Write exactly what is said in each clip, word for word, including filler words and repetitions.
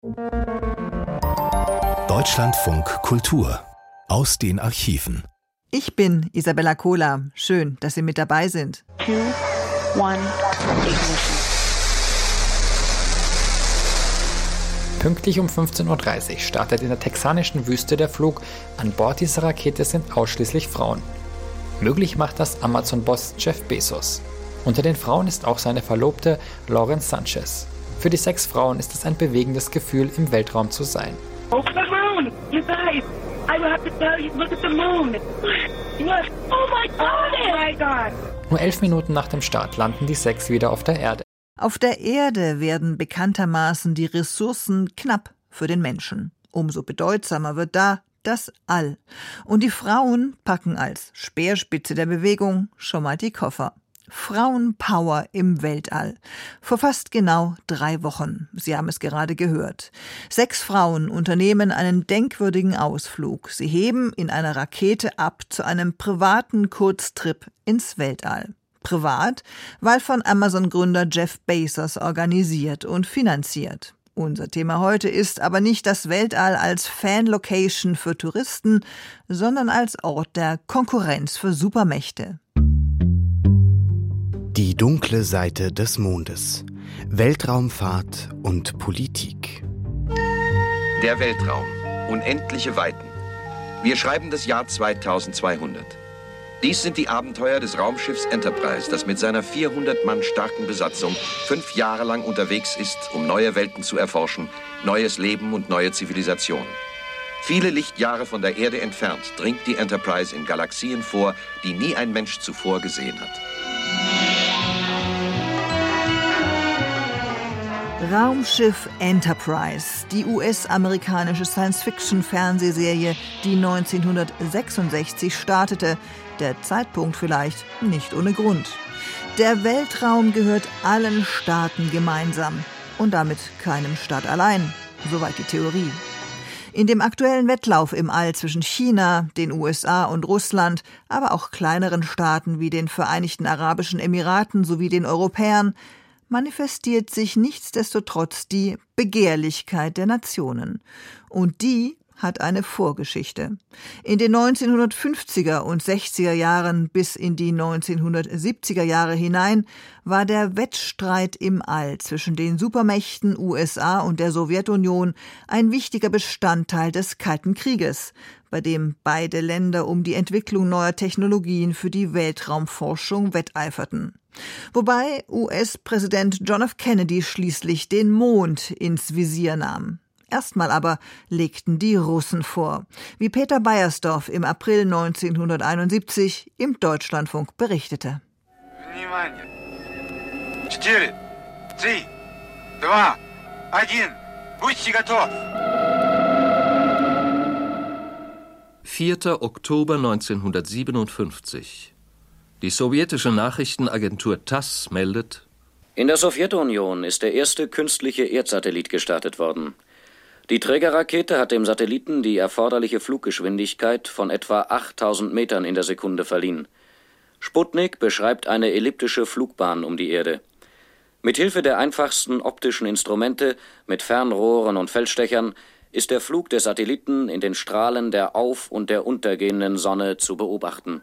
Deutschlandfunk Kultur aus den Archiven. Ich bin Isabella Kohler. Schön, dass Sie mit dabei sind. Two, one, ignition. Pünktlich um fünfzehn Uhr dreißig startet in der texanischen Wüste der Flug. An Bord dieser Rakete sind ausschließlich Frauen. Möglich macht das Amazon-Boss Jeff Bezos. Unter den Frauen ist auch seine Verlobte Lauren Sanchez. Für die sechs Frauen ist es ein bewegendes Gefühl, im Weltraum zu sein. Oh, the moon! You guys, I will have to tell you, look at the moon. Yes. Oh my God! Oh my God! Nur elf Minuten nach dem Start landen die sechs wieder auf der Erde. Auf der Erde werden bekanntermaßen die Ressourcen knapp für den Menschen. Umso bedeutsamer wird da das All. Und die Frauen packen als Speerspitze der Bewegung schon mal die Koffer. Frauenpower im Weltall. Vor fast genau drei Wochen. Sie haben es gerade gehört. Sechs Frauen unternehmen einen denkwürdigen Ausflug. Sie heben in einer Rakete ab zu einem privaten Kurztrip ins Weltall. Privat, weil von Amazon-Gründer Jeff Bezos organisiert und finanziert. Unser Thema heute ist aber nicht das Weltall als Fan-Location für Touristen, sondern als Ort der Konkurrenz für Supermächte. Die dunkle Seite des Mondes. Weltraumfahrt und Politik. Der Weltraum. Unendliche Weiten. Wir schreiben das Jahr zweitausendzweihundert. Dies sind die Abenteuer des Raumschiffs Enterprise, das mit seiner vierhundert Mann starken Besatzung fünf Jahre lang unterwegs ist, um neue Welten zu erforschen, neues Leben und neue Zivilisation. Viele Lichtjahre von der Erde entfernt dringt die Enterprise in Galaxien vor, die nie ein Mensch zuvor gesehen hat. Raumschiff Enterprise, die U S-amerikanische Science-Fiction-Fernsehserie, die neunzehnhundertsechsundsechzig startete. Der Zeitpunkt vielleicht nicht ohne Grund. Der Weltraum gehört allen Staaten gemeinsam und damit keinem Staat allein. Soweit die Theorie. In dem aktuellen Wettlauf im All zwischen China, den U S A und Russland, aber auch kleineren Staaten wie den Vereinigten Arabischen Emiraten sowie den Europäern, manifestiert sich nichtsdestotrotz die Begehrlichkeit der Nationen. Und die hat eine Vorgeschichte. In den neunzehnhundertfünfziger und sechziger Jahren bis in die neunzehnhundertsiebziger Jahre hinein war der Wettstreit im All zwischen den Supermächten U S A und der Sowjetunion ein wichtiger Bestandteil des Kalten Krieges, bei dem beide Länder um die Entwicklung neuer Technologien für die Weltraumforschung wetteiferten. Wobei U S-Präsident John F. Kennedy schließlich den Mond ins Visier nahm. Erstmal aber legten die Russen vor, wie Peter Beiersdorf im April neunzehnhunderteinundsiebzig im Deutschlandfunk berichtete. Внимание! Четыре, три, два, один. Будьте готов! vierter Oktober neunzehnhundertsiebenundfünfzig. Die sowjetische Nachrichtenagentur TASS meldet: In der Sowjetunion ist der erste künstliche Erdsatellit gestartet worden. Die Trägerrakete hat dem Satelliten die erforderliche Fluggeschwindigkeit von etwa achttausend Metern in der Sekunde verliehen. Sputnik beschreibt eine elliptische Flugbahn um die Erde. Mithilfe der einfachsten optischen Instrumente mit Fernrohren und Feldstechern ist der Flug des Satelliten in den Strahlen der auf- und der untergehenden Sonne zu beobachten.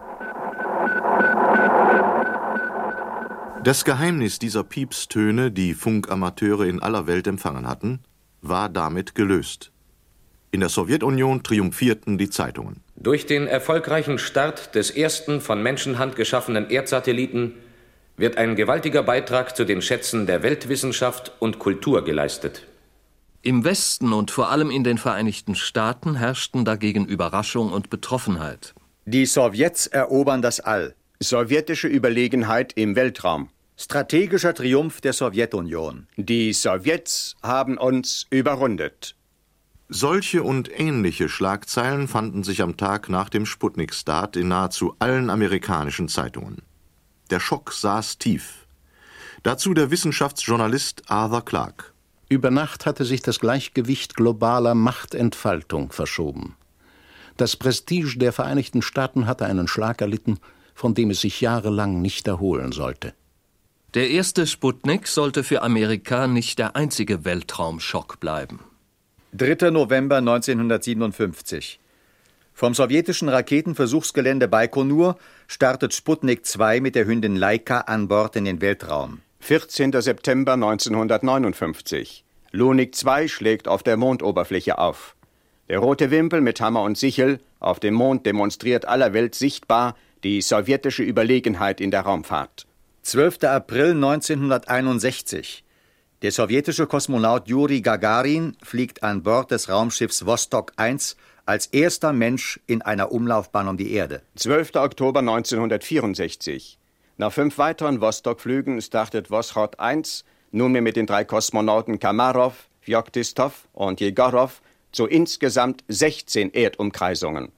Das Geheimnis dieser Piepstöne, die Funkamateure in aller Welt empfangen hatten, war damit gelöst. In der Sowjetunion triumphierten die Zeitungen. Durch den erfolgreichen Start des ersten von Menschenhand geschaffenen Erdsatelliten wird ein gewaltiger Beitrag zu den Schätzen der Weltwissenschaft und Kultur geleistet. Im Westen und vor allem in den Vereinigten Staaten herrschten dagegen Überraschung und Betroffenheit. Die Sowjets erobern das All. Sowjetische Überlegenheit im Weltraum. Strategischer Triumph der Sowjetunion. Die Sowjets haben uns überrundet. Solche und ähnliche Schlagzeilen fanden sich am Tag nach dem Sputnik-Start in nahezu allen amerikanischen Zeitungen. Der Schock saß tief. Dazu der Wissenschaftsjournalist Arthur Clarke. Über Nacht hatte sich das Gleichgewicht globaler Machtentfaltung verschoben. Das Prestige der Vereinigten Staaten hatte einen Schlag erlitten, von dem es sich jahrelang nicht erholen sollte. Der erste Sputnik sollte für Amerika nicht der einzige Weltraumschock bleiben. dritter November neunzehnhundertsiebenundfünfzig. Vom sowjetischen Raketenversuchsgelände Baikonur startet Sputnik zwei mit der Hündin Laika an Bord in den Weltraum. vierzehnter September neunzehnhundertneunundfünfzig. Lunik zwei schlägt auf der Mondoberfläche auf. Der rote Wimpel mit Hammer und Sichel auf dem Mond demonstriert aller Welt sichtbar die sowjetische Überlegenheit in der Raumfahrt. zwölfter April neunzehnhunderteinundsechzig. Der sowjetische Kosmonaut Juri Gagarin fliegt an Bord des Raumschiffs Vostok eins als erster Mensch in einer Umlaufbahn um die Erde. zwölfter Oktober neunzehnhundertvierundsechzig. Nach fünf weiteren Vostok-Flügen startet Voschod eins nunmehr mit den drei Kosmonauten Kamarov, Fjoktistov und Jegorow zu insgesamt sechzehn Erdumkreisungen.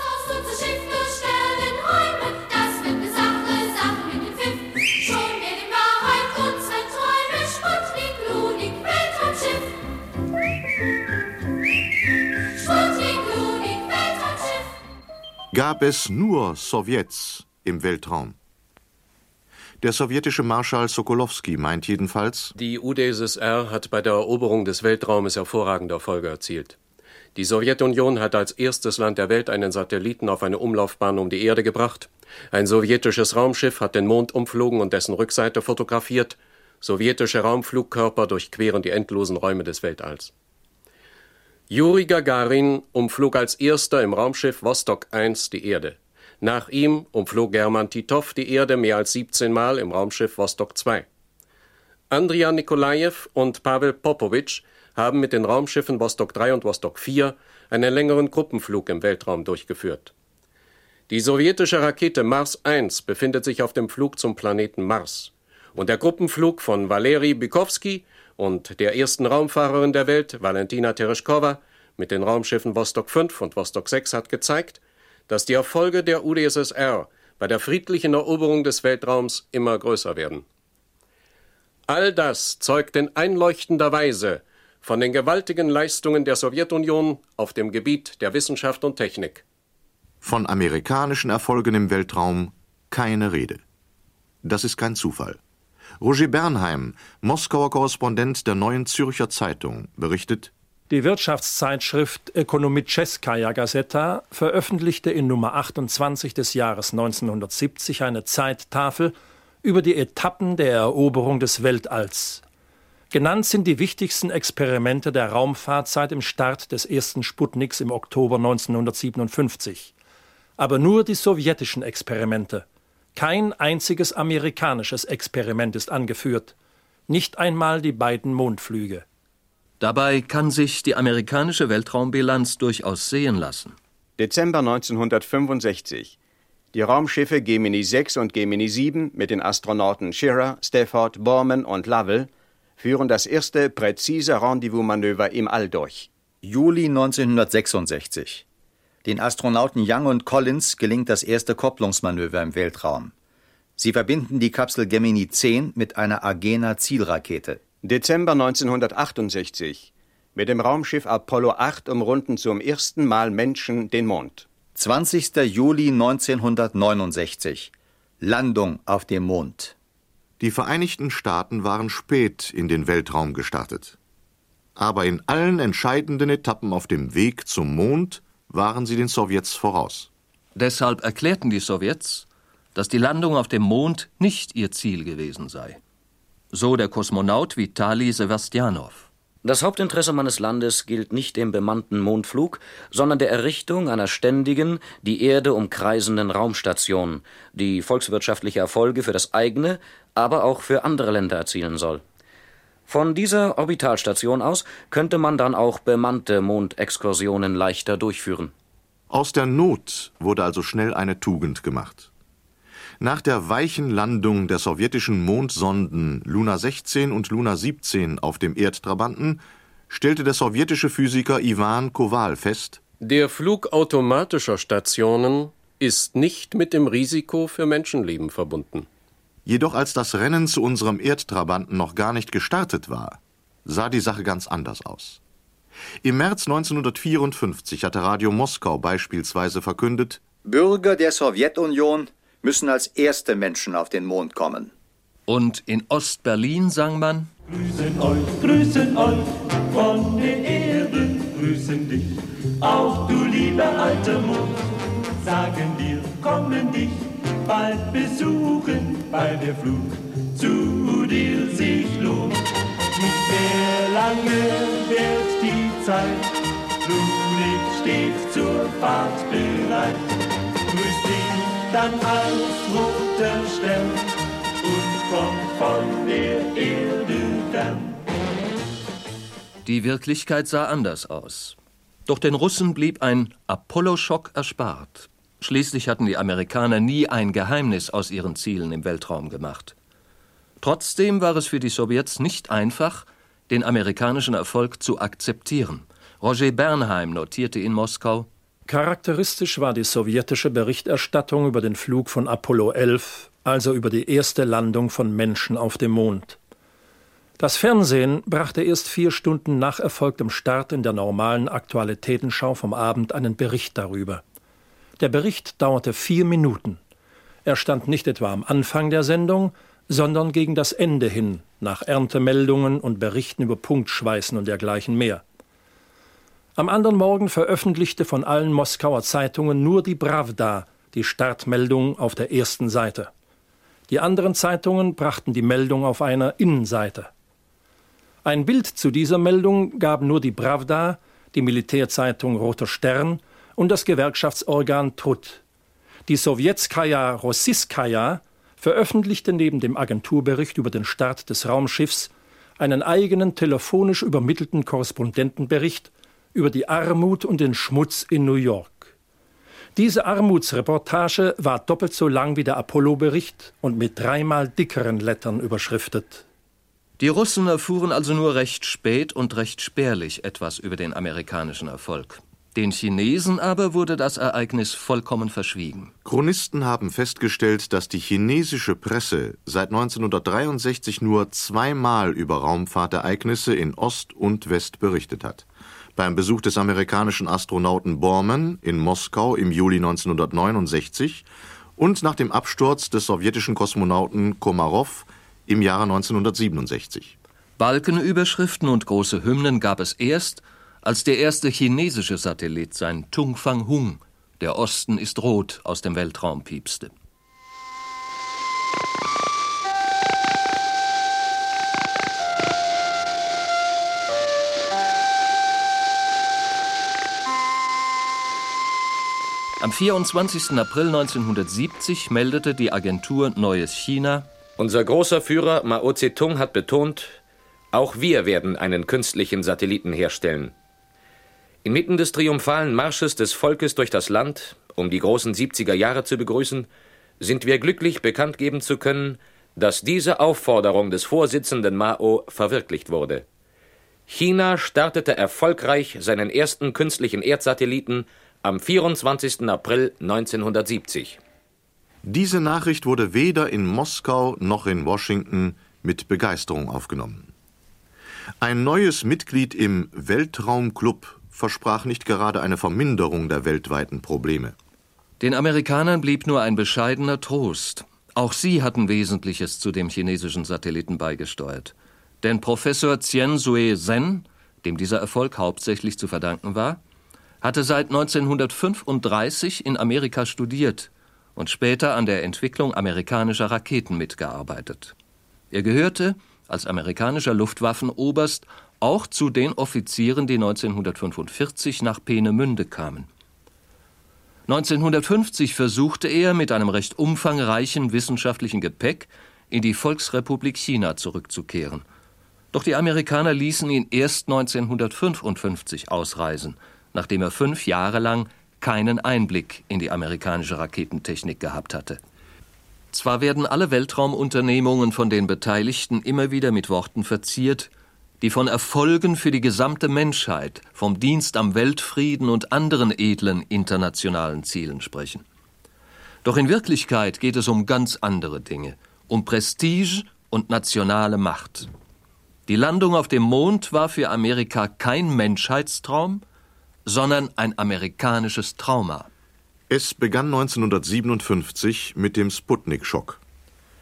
Gab es nur Sowjets im Weltraum? Der sowjetische Marschall Sokolowski meint jedenfalls, die U d S S R hat bei der Eroberung des Weltraumes hervorragende Erfolge erzielt. Die Sowjetunion hat als erstes Land der Welt einen Satelliten auf eine Umlaufbahn um die Erde gebracht. Ein sowjetisches Raumschiff hat den Mond umflogen und dessen Rückseite fotografiert. Sowjetische Raumflugkörper durchqueren die endlosen Räume des Weltalls. Juri Gagarin umflog als erster im Raumschiff Vostok eins die Erde. Nach ihm umflog German Titov die Erde mehr als siebzehn Mal im Raumschiff Vostok zwei. Andrian Nikolajew und Pawel Popowitsch haben mit den Raumschiffen Vostok drei und Vostok vier einen längeren Gruppenflug im Weltraum durchgeführt. Die sowjetische Rakete Mars eins befindet sich auf dem Flug zum Planeten Mars. Und der Gruppenflug von Valeri Bykovsky und der ersten Raumfahrerin der Welt, Valentina Tereshkova, mit den Raumschiffen Vostok fünf und Vostok sechs hat gezeigt, dass die Erfolge der U d S S R bei der friedlichen Eroberung des Weltraums immer größer werden. All das zeugt in einleuchtender Weise von den gewaltigen Leistungen der Sowjetunion auf dem Gebiet der Wissenschaft und Technik. Von amerikanischen Erfolgen im Weltraum keine Rede. Das ist kein Zufall. Roger Bernheim, Moskauer Korrespondent der Neuen Zürcher Zeitung, berichtet: Die Wirtschaftszeitschrift Ekonomitscheskaja Gazeta veröffentlichte in Nummer achtundzwanzig des Jahres neunzehnhundertsiebzig eine Zeittafel über die Etappen der Eroberung des Weltalls. Genannt sind die wichtigsten Experimente der Raumfahrt seit dem Start des ersten Sputniks im Oktober neunzehnhundertsiebenundfünfzig. Aber nur die sowjetischen Experimente. Kein einziges amerikanisches Experiment ist angeführt. Nicht einmal die beiden Mondflüge. Dabei kann sich die amerikanische Weltraumbilanz durchaus sehen lassen. Dezember neunzehnhundertfünfundsechzig. Die Raumschiffe Gemini sechs und Gemini sieben mit den Astronauten Schirra, Stafford, Borman und Lovell führen das erste präzise Rendezvous-Manöver im All durch. Juli neunzehnhundertsechsundsechzig. Den Astronauten Young und Collins gelingt das erste Kopplungsmanöver im Weltraum. Sie verbinden die Kapsel Gemini zehn mit einer Agena-Zielrakete. Dezember neunzehnhundertachtundsechzig. Mit dem Raumschiff Apollo acht umrunden zum ersten Mal Menschen den Mond. zwanzigster Juli neunzehnhundertneunundsechzig. Landung auf dem Mond. Die Vereinigten Staaten waren spät in den Weltraum gestartet. Aber in allen entscheidenden Etappen auf dem Weg zum Mond waren sie den Sowjets voraus. Deshalb erklärten die Sowjets, dass die Landung auf dem Mond nicht ihr Ziel gewesen sei. So der Kosmonaut Vitali Sewastjanow. Das Hauptinteresse meines Landes gilt nicht dem bemannten Mondflug, sondern der Errichtung einer ständigen, die Erde umkreisenden Raumstation, die volkswirtschaftliche Erfolge für das eigene, aber auch für andere Länder erzielen soll. Von dieser Orbitalstation aus könnte man dann auch bemannte Mondexkursionen leichter durchführen. Aus der Not wurde also schnell eine Tugend gemacht. Nach der weichen Landung der sowjetischen Mondsonden Luna sechzehn und Luna siebzehn auf dem Erdtrabanten stellte der sowjetische Physiker Iwan Kowal fest: Der Flug automatischer Stationen ist nicht mit dem Risiko für Menschenleben verbunden. Jedoch als das Rennen zu unserem Erdtrabanten noch gar nicht gestartet war, sah die Sache ganz anders aus. Im März neunzehnhundertvierundfünfzig hatte Radio Moskau beispielsweise verkündet: Bürger der Sowjetunion müssen als erste Menschen auf den Mond kommen. Und in Ost-Berlin sang man: Grüßen euch, grüßen euch von der Erde, grüßen dich, auch du lieber alter Mond. Sagen wir, kommen dich bald besuchen, weil der Flug zu dir sich lohnt. Nicht mehr lange wird die Zeit, Lunik steht zur Fahrt bereit. Grüß dich dann als roter Stern und komm von der Erde fern. Die Wirklichkeit sah anders aus. Doch den Russen blieb ein Apollo-Schock erspart. Schließlich hatten die Amerikaner nie ein Geheimnis aus ihren Zielen im Weltraum gemacht. Trotzdem war es für die Sowjets nicht einfach, den amerikanischen Erfolg zu akzeptieren. Roger Bernheim notierte in Moskau: Charakteristisch war die sowjetische Berichterstattung über den Flug von Apollo elf, also über die erste Landung von Menschen auf dem Mond. Das Fernsehen brachte erst vier Stunden nach erfolgtem Start in der normalen Aktualitätenschau vom Abend einen Bericht darüber. Der Bericht dauerte vier Minuten. Er stand nicht etwa am Anfang der Sendung, sondern gegen das Ende hin, nach Erntemeldungen und Berichten über Punktschweißen und dergleichen mehr. Am anderen Morgen veröffentlichte von allen Moskauer Zeitungen nur die Prawda die Startmeldung auf der ersten Seite. Die anderen Zeitungen brachten die Meldung auf einer Innenseite. Ein Bild zu dieser Meldung gaben nur die Prawda, die Militärzeitung Roter Stern und das Gewerkschaftsorgan Trud. Die Sowjetskaja Rossiskaja veröffentlichte neben dem Agenturbericht über den Start des Raumschiffs einen eigenen telefonisch übermittelten Korrespondentenbericht über die Armut und den Schmutz in New York. Diese Armutsreportage war doppelt so lang wie der Apollo-Bericht und mit dreimal dickeren Lettern überschriftet. Die Russen erfuhren also nur recht spät und recht spärlich etwas über den amerikanischen Erfolg. Den Chinesen aber wurde das Ereignis vollkommen verschwiegen. Chronisten haben festgestellt, dass die chinesische Presse seit neunzehnhundertdreiundsechzig nur zweimal über Raumfahrtereignisse in Ost und West berichtet hat. Beim Besuch des amerikanischen Astronauten Borman in Moskau im Juli neunzehnhundertneunundsechzig und nach dem Absturz des sowjetischen Kosmonauten Komarow im Jahre neunzehnhundertsiebenundsechzig. Balkenüberschriften und große Hymnen gab es erst, als der erste chinesische Satellit, sein Tungfang-Hung, der Osten ist rot, aus dem Weltraum piepste. Am vierundzwanzigsten April neunzehnhundertsiebzig meldete die Agentur Neues China: Unser großer Führer Mao Zedong hat betont, auch wir werden einen künstlichen Satelliten herstellen. Inmitten des triumphalen Marsches des Volkes durch das Land, um die großen siebziger Jahre zu begrüßen, sind wir glücklich, bekannt geben zu können, dass diese Aufforderung des Vorsitzenden Mao verwirklicht wurde. China startete erfolgreich seinen ersten künstlichen Erdsatelliten am vierundzwanzigsten April neunzehnhundertsiebzig. Diese Nachricht wurde weder in Moskau noch in Washington mit Begeisterung aufgenommen. Ein neues Mitglied im Weltraumclub versprach nicht gerade eine Verminderung der weltweiten Probleme. Den Amerikanern blieb nur ein bescheidener Trost. Auch sie hatten Wesentliches zu dem chinesischen Satelliten beigesteuert. Denn Professor Chen-Sui Sen, dem dieser Erfolg hauptsächlich zu verdanken war, hatte seit neunzehnhundertfünfunddreißig in Amerika studiert und später an der Entwicklung amerikanischer Raketen mitgearbeitet. Er gehörte als amerikanischer Luftwaffenoberst auch zu den Offizieren, die neunzehnhundertfünfundvierzig nach Peenemünde kamen. neunzehnhundertfünfzig versuchte er, mit einem recht umfangreichen wissenschaftlichen Gepäck in die Volksrepublik China zurückzukehren. Doch die Amerikaner ließen ihn erst neunzehnhundertfünfundfünfzig ausreisen, nachdem er fünf Jahre lang keinen Einblick in die amerikanische Raketentechnik gehabt hatte. Zwar werden alle Weltraumunternehmungen von den Beteiligten immer wieder mit Worten verziert, die von Erfolgen für die gesamte Menschheit, vom Dienst am Weltfrieden und anderen edlen internationalen Zielen sprechen. Doch in Wirklichkeit geht es um ganz andere Dinge, um Prestige und nationale Macht. Die Landung auf dem Mond war für Amerika kein Menschheitstraum, sondern ein amerikanisches Trauma. Es begann neunzehnhundertsiebenundfünfzig mit dem Sputnik-Schock.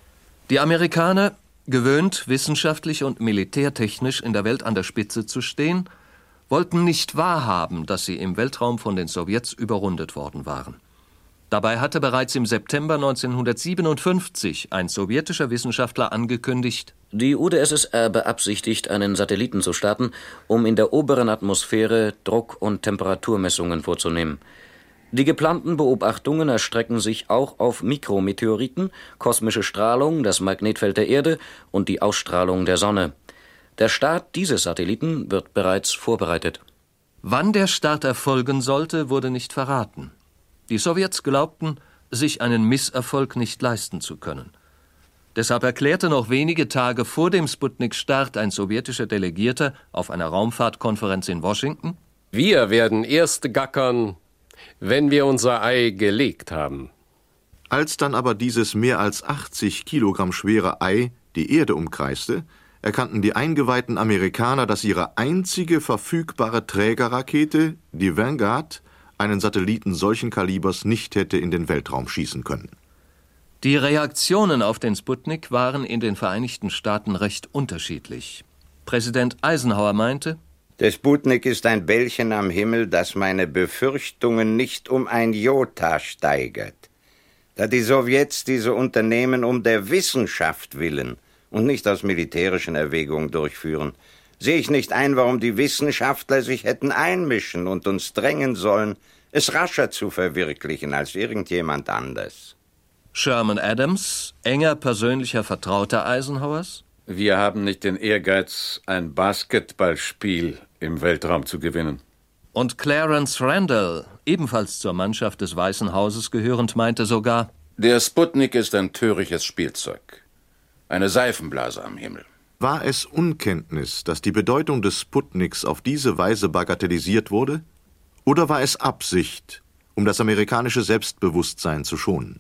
Die Amerikaner, gewöhnt, wissenschaftlich und militärtechnisch in der Welt an der Spitze zu stehen, wollten nicht wahrhaben, dass sie im Weltraum von den Sowjets überrundet worden waren. Dabei hatte bereits im September neunzehnhundertsiebenundfünfzig ein sowjetischer Wissenschaftler angekündigt, die U d S S R beabsichtigt, einen Satelliten zu starten, um in der oberen Atmosphäre Druck- und Temperaturmessungen vorzunehmen. Die geplanten Beobachtungen erstrecken sich auch auf Mikrometeoriten, kosmische Strahlung, das Magnetfeld der Erde und die Ausstrahlung der Sonne. Der Start dieses Satelliten wird bereits vorbereitet. Wann der Start erfolgen sollte, wurde nicht verraten. Die Sowjets glaubten, sich einen Misserfolg nicht leisten zu können. Deshalb erklärte noch wenige Tage vor dem Sputnik-Start ein sowjetischer Delegierter auf einer Raumfahrtkonferenz in Washington: Wir werden erst gackern, wenn wir unser Ei gelegt haben. Als dann aber dieses mehr als achtzig Kilogramm schwere Ei die Erde umkreiste, erkannten die eingeweihten Amerikaner, dass ihre einzige verfügbare Trägerrakete, die Vanguard, einen Satelliten solchen Kalibers nicht hätte in den Weltraum schießen können. Die Reaktionen auf den Sputnik waren in den Vereinigten Staaten recht unterschiedlich. Präsident Eisenhower meinte: Der Sputnik ist ein Bällchen am Himmel, das meine Befürchtungen nicht um ein Jota steigert. Da die Sowjets diese Unternehmen um der Wissenschaft willen und nicht aus militärischen Erwägungen durchführen, sehe ich nicht ein, warum die Wissenschaftler sich hätten einmischen und uns drängen sollen, es rascher zu verwirklichen als irgendjemand anders. Sherman Adams, enger persönlicher Vertrauter Eisenhowers: Wir haben nicht den Ehrgeiz, ein Basketballspiel im Weltraum zu gewinnen. Und Clarence Randall, ebenfalls zur Mannschaft des Weißen Hauses gehörend, meinte sogar: Der Sputnik ist ein töriges Spielzeug. Eine Seifenblase am Himmel. War es Unkenntnis, dass die Bedeutung des Sputniks auf diese Weise bagatellisiert wurde? Oder war es Absicht, um das amerikanische Selbstbewusstsein zu schonen?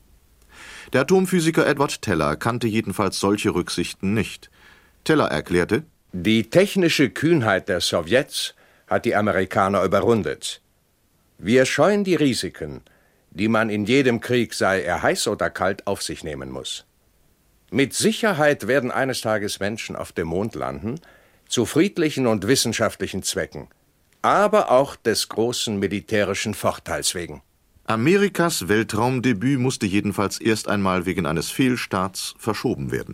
Der Atomphysiker Edward Teller kannte jedenfalls solche Rücksichten nicht. Teller erklärte: Die technische Kühnheit der Sowjets hat die Amerikaner überrundet. Wir scheuen die Risiken, die man in jedem Krieg, sei er heiß oder kalt, auf sich nehmen muss. Mit Sicherheit werden eines Tages Menschen auf dem Mond landen, zu friedlichen und wissenschaftlichen Zwecken, aber auch des großen militärischen Vorteils wegen. Amerikas Weltraumdebüt musste jedenfalls erst einmal wegen eines Fehlstarts verschoben werden.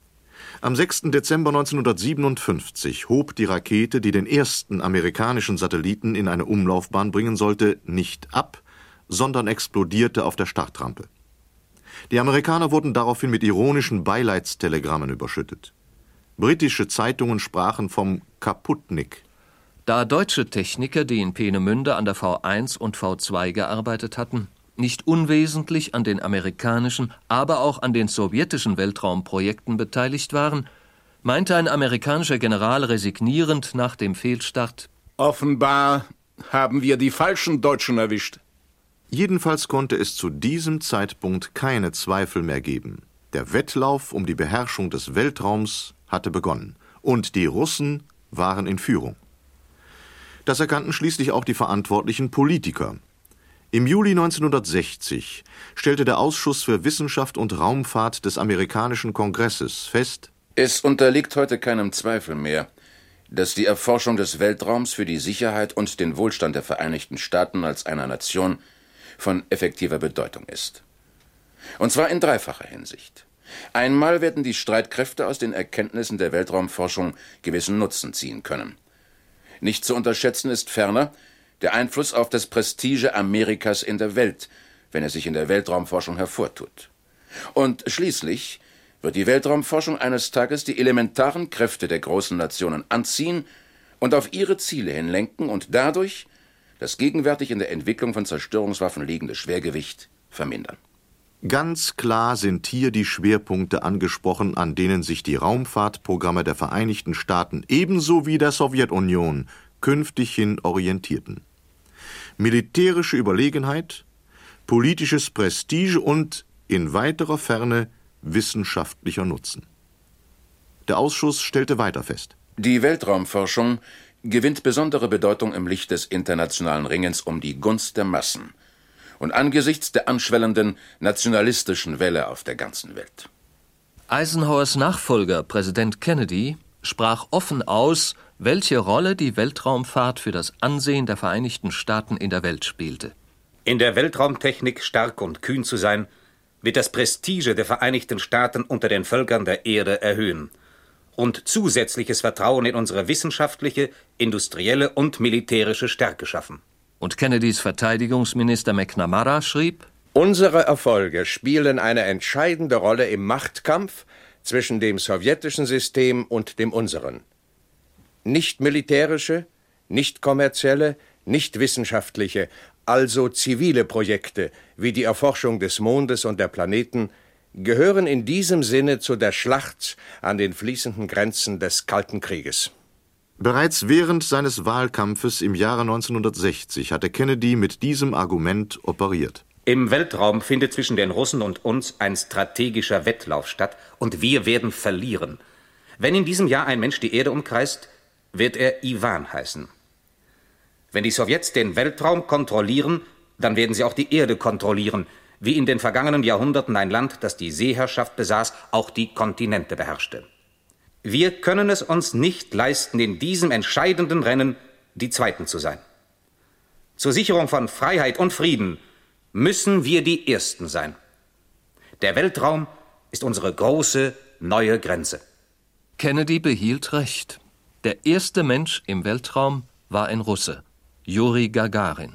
Am sechsten Dezember neunzehnhundertsiebenundfünfzig hob die Rakete, die den ersten amerikanischen Satelliten in eine Umlaufbahn bringen sollte, nicht ab, sondern explodierte auf der Startrampe. Die Amerikaner wurden daraufhin mit ironischen Beileidstelegrammen überschüttet. Britische Zeitungen sprachen vom Kaputnik. Da deutsche Techniker, die in Peenemünde an der V eins und V zwei gearbeitet hatten, nicht unwesentlich an den amerikanischen, aber auch an den sowjetischen Weltraumprojekten beteiligt waren, meinte ein amerikanischer General resignierend nach dem Fehlstart: Offenbar haben wir die falschen Deutschen erwischt. Jedenfalls konnte es zu diesem Zeitpunkt keine Zweifel mehr geben. Der Wettlauf um die Beherrschung des Weltraums hatte begonnen und die Russen waren in Führung. Das erkannten schließlich auch die verantwortlichen Politiker. Im Juli neunzehnhundertsechzig stellte der Ausschuss für Wissenschaft und Raumfahrt des amerikanischen Kongresses fest: Es unterliegt heute keinem Zweifel mehr, dass die Erforschung des Weltraums für die Sicherheit und den Wohlstand der Vereinigten Staaten als einer Nation von effektiver Bedeutung ist. Und zwar in dreifacher Hinsicht. Einmal werden die Streitkräfte aus den Erkenntnissen der Weltraumforschung gewissen Nutzen ziehen können. Nicht zu unterschätzen ist ferner der Einfluss auf das Prestige Amerikas in der Welt, wenn es sich in der Weltraumforschung hervortut. Und schließlich wird die Weltraumforschung eines Tages die elementaren Kräfte der großen Nationen anziehen und auf ihre Ziele hinlenken und dadurch das gegenwärtig in der Entwicklung von Zerstörungswaffen liegende Schwergewicht vermindern. Ganz klar sind hier die Schwerpunkte angesprochen, an denen sich die Raumfahrtprogramme der Vereinigten Staaten ebenso wie der Sowjetunion künftig hin orientierten. Militärische Überlegenheit, politisches Prestige und, in weiterer Ferne, wissenschaftlicher Nutzen. Der Ausschuss stellte weiter fest: Die Weltraumforschung gewinnt besondere Bedeutung im Licht des internationalen Ringens um die Gunst der Massen und angesichts der anschwellenden nationalistischen Welle auf der ganzen Welt. Eisenhowers Nachfolger, Präsident Kennedy, sprach offen aus, welche Rolle die Weltraumfahrt für das Ansehen der Vereinigten Staaten in der Welt spielte. In der Weltraumtechnik stark und kühn zu sein, wird das Prestige der Vereinigten Staaten unter den Völkern der Erde erhöhen und zusätzliches Vertrauen in unsere wissenschaftliche, industrielle und militärische Stärke schaffen. Und Kennedys Verteidigungsminister McNamara schrieb: Unsere Erfolge spielen eine entscheidende Rolle im Machtkampf zwischen dem sowjetischen System und dem unseren. Nicht militärische, nicht kommerzielle, nicht wissenschaftliche, also zivile Projekte wie die Erforschung des Mondes und der Planeten gehören in diesem Sinne zu der Schlacht an den fließenden Grenzen des Kalten Krieges. Bereits während seines Wahlkampfes im Jahre neunzehnhundertsechzig hatte Kennedy mit diesem Argument operiert. Im Weltraum findet zwischen den Russen und uns ein strategischer Wettlauf statt und wir werden verlieren. Wenn in diesem Jahr ein Mensch die Erde umkreist, wird er Iwan heißen. Wenn die Sowjets den Weltraum kontrollieren, dann werden sie auch die Erde kontrollieren, wie in den vergangenen Jahrhunderten ein Land, das die Seeherrschaft besaß, auch die Kontinente beherrschte. Wir können es uns nicht leisten, in diesem entscheidenden Rennen die Zweiten zu sein. Zur Sicherung von Freiheit und Frieden müssen wir die Ersten sein. Der Weltraum ist unsere große neue Grenze. Kennedy behielt recht. Der erste Mensch im Weltraum war ein Russe, Juri Gagarin.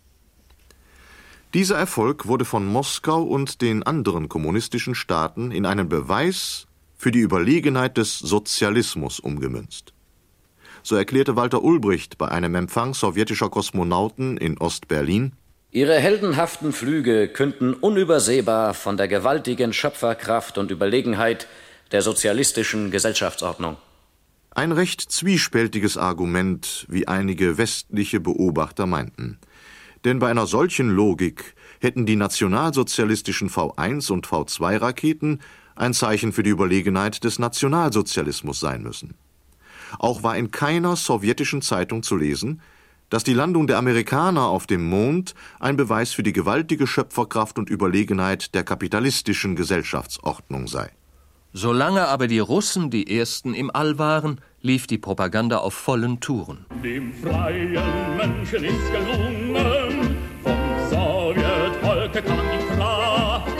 Dieser Erfolg wurde von Moskau und den anderen kommunistischen Staaten in einen Beweis für die Überlegenheit des Sozialismus umgemünzt. So erklärte Walter Ulbricht bei einem Empfang sowjetischer Kosmonauten in Ost-Berlin: Ihre heldenhaften Flüge künden unübersehbar von der gewaltigen Schöpferkraft und Überlegenheit der sozialistischen Gesellschaftsordnung. Ein recht zwiespältiges Argument, wie einige westliche Beobachter meinten. Denn bei einer solchen Logik hätten die nationalsozialistischen V eins und V zwei Raketen ein Zeichen für die Überlegenheit des Nationalsozialismus sein müssen. Auch war in keiner sowjetischen Zeitung zu lesen, dass die Landung der Amerikaner auf dem Mond ein Beweis für die gewaltige Schöpferkraft und Überlegenheit der kapitalistischen Gesellschaftsordnung sei. Solange aber die Russen die Ersten im All waren, lief die Propaganda auf vollen Touren. Dem freien Menschen ist gelungen, vom Sowjetvolke kam die Kraft.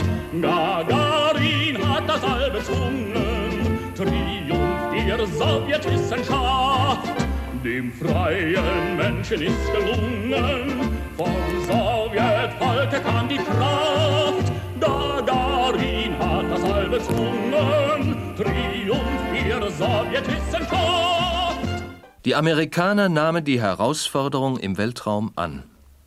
Gagarin hat das All bezwungen, Triumph der Sowjetwissenschaft. Dem freien Menschen ist gelungen, vom Sowjetvolke kam die Kraft. Gagarin hat das All bezwungen, Triumph der Sowjetwissenschaft. Die Amerikaner nahmen die Herausforderung im Weltraum an.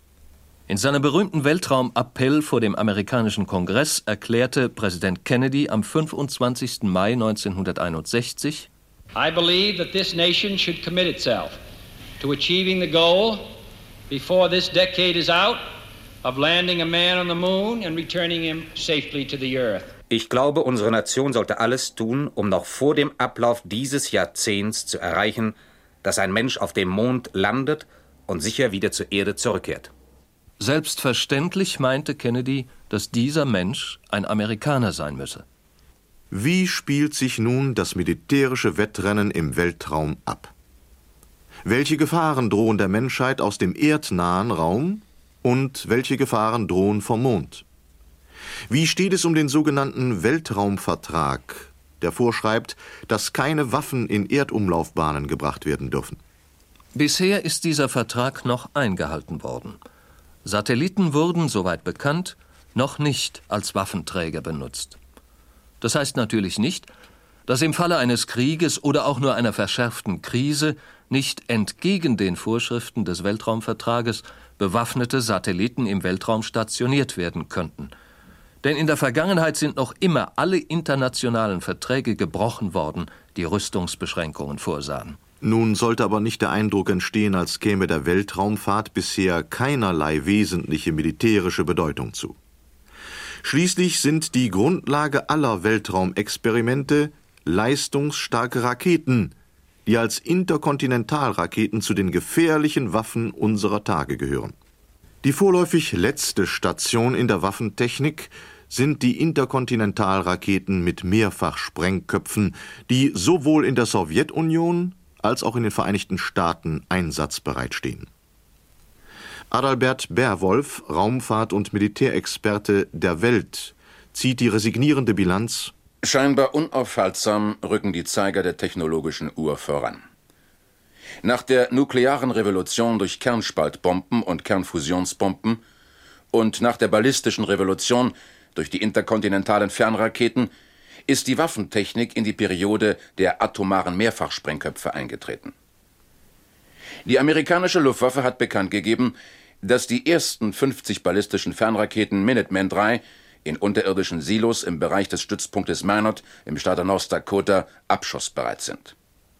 In seinem berühmten Weltraumappell vor dem amerikanischen Kongress erklärte Präsident Kennedy am fünfundzwanzigsten Mai neunzehnhunderteinundsechzig: I believe that this nation should commit itself to achieving the goal before this decade is out of landing a man on the moon and returning him safely to the earth. Ich glaube, unsere Nation sollte alles tun, um noch vor dem Ablauf dieses Jahrzehnts zu erreichen, dass ein Mensch auf dem Mond landet und sicher wieder zur Erde zurückkehrt. Selbstverständlich meinte Kennedy, dass dieser Mensch ein Amerikaner sein müsse. Wie spielt sich nun das militärische Wettrennen im Weltraum ab? Welche Gefahren drohen der Menschheit aus dem erdnahen Raum und welche Gefahren drohen vom Mond? Wie steht es um den sogenannten Weltraumvertrag, der vorschreibt, dass keine Waffen in Erdumlaufbahnen gebracht werden dürfen? Bisher ist dieser Vertrag noch eingehalten worden. Satelliten wurden, soweit bekannt, noch nicht als Waffenträger benutzt. Das heißt natürlich nicht, dass im Falle eines Krieges oder auch nur einer verschärften Krise nicht entgegen den Vorschriften des Weltraumvertrages bewaffnete Satelliten im Weltraum stationiert werden könnten. Denn in der Vergangenheit sind noch immer alle internationalen Verträge gebrochen worden, die Rüstungsbeschränkungen vorsahen. Nun sollte aber nicht der Eindruck entstehen, als käme der Weltraumfahrt bisher keinerlei wesentliche militärische Bedeutung zu. Schließlich sind die Grundlage aller Weltraumexperimente leistungsstarke Raketen, die als Interkontinentalraketen zu den gefährlichen Waffen unserer Tage gehören. Die vorläufig letzte Station in der Waffentechnik sind die Interkontinentalraketen mit Mehrfachsprengköpfen, die sowohl in der Sowjetunion als auch in den Vereinigten Staaten einsatzbereit stehen. Adalbert Berwolf, Raumfahrt- und Militärexperte der Welt, zieht die resignierende Bilanz: Scheinbar unaufhaltsam rücken die Zeiger der technologischen Uhr voran. Nach der nuklearen Revolution durch Kernspaltbomben und Kernfusionsbomben und nach der ballistischen Revolution durch die interkontinentalen Fernraketen ist die Waffentechnik in die Periode der atomaren Mehrfachsprengköpfe eingetreten. Die amerikanische Luftwaffe hat bekannt gegeben, dass die ersten fünfzig ballistischen Fernraketen Minuteman drei in unterirdischen Silos im Bereich des Stützpunktes Minot im Staat North Dakota abschussbereit sind.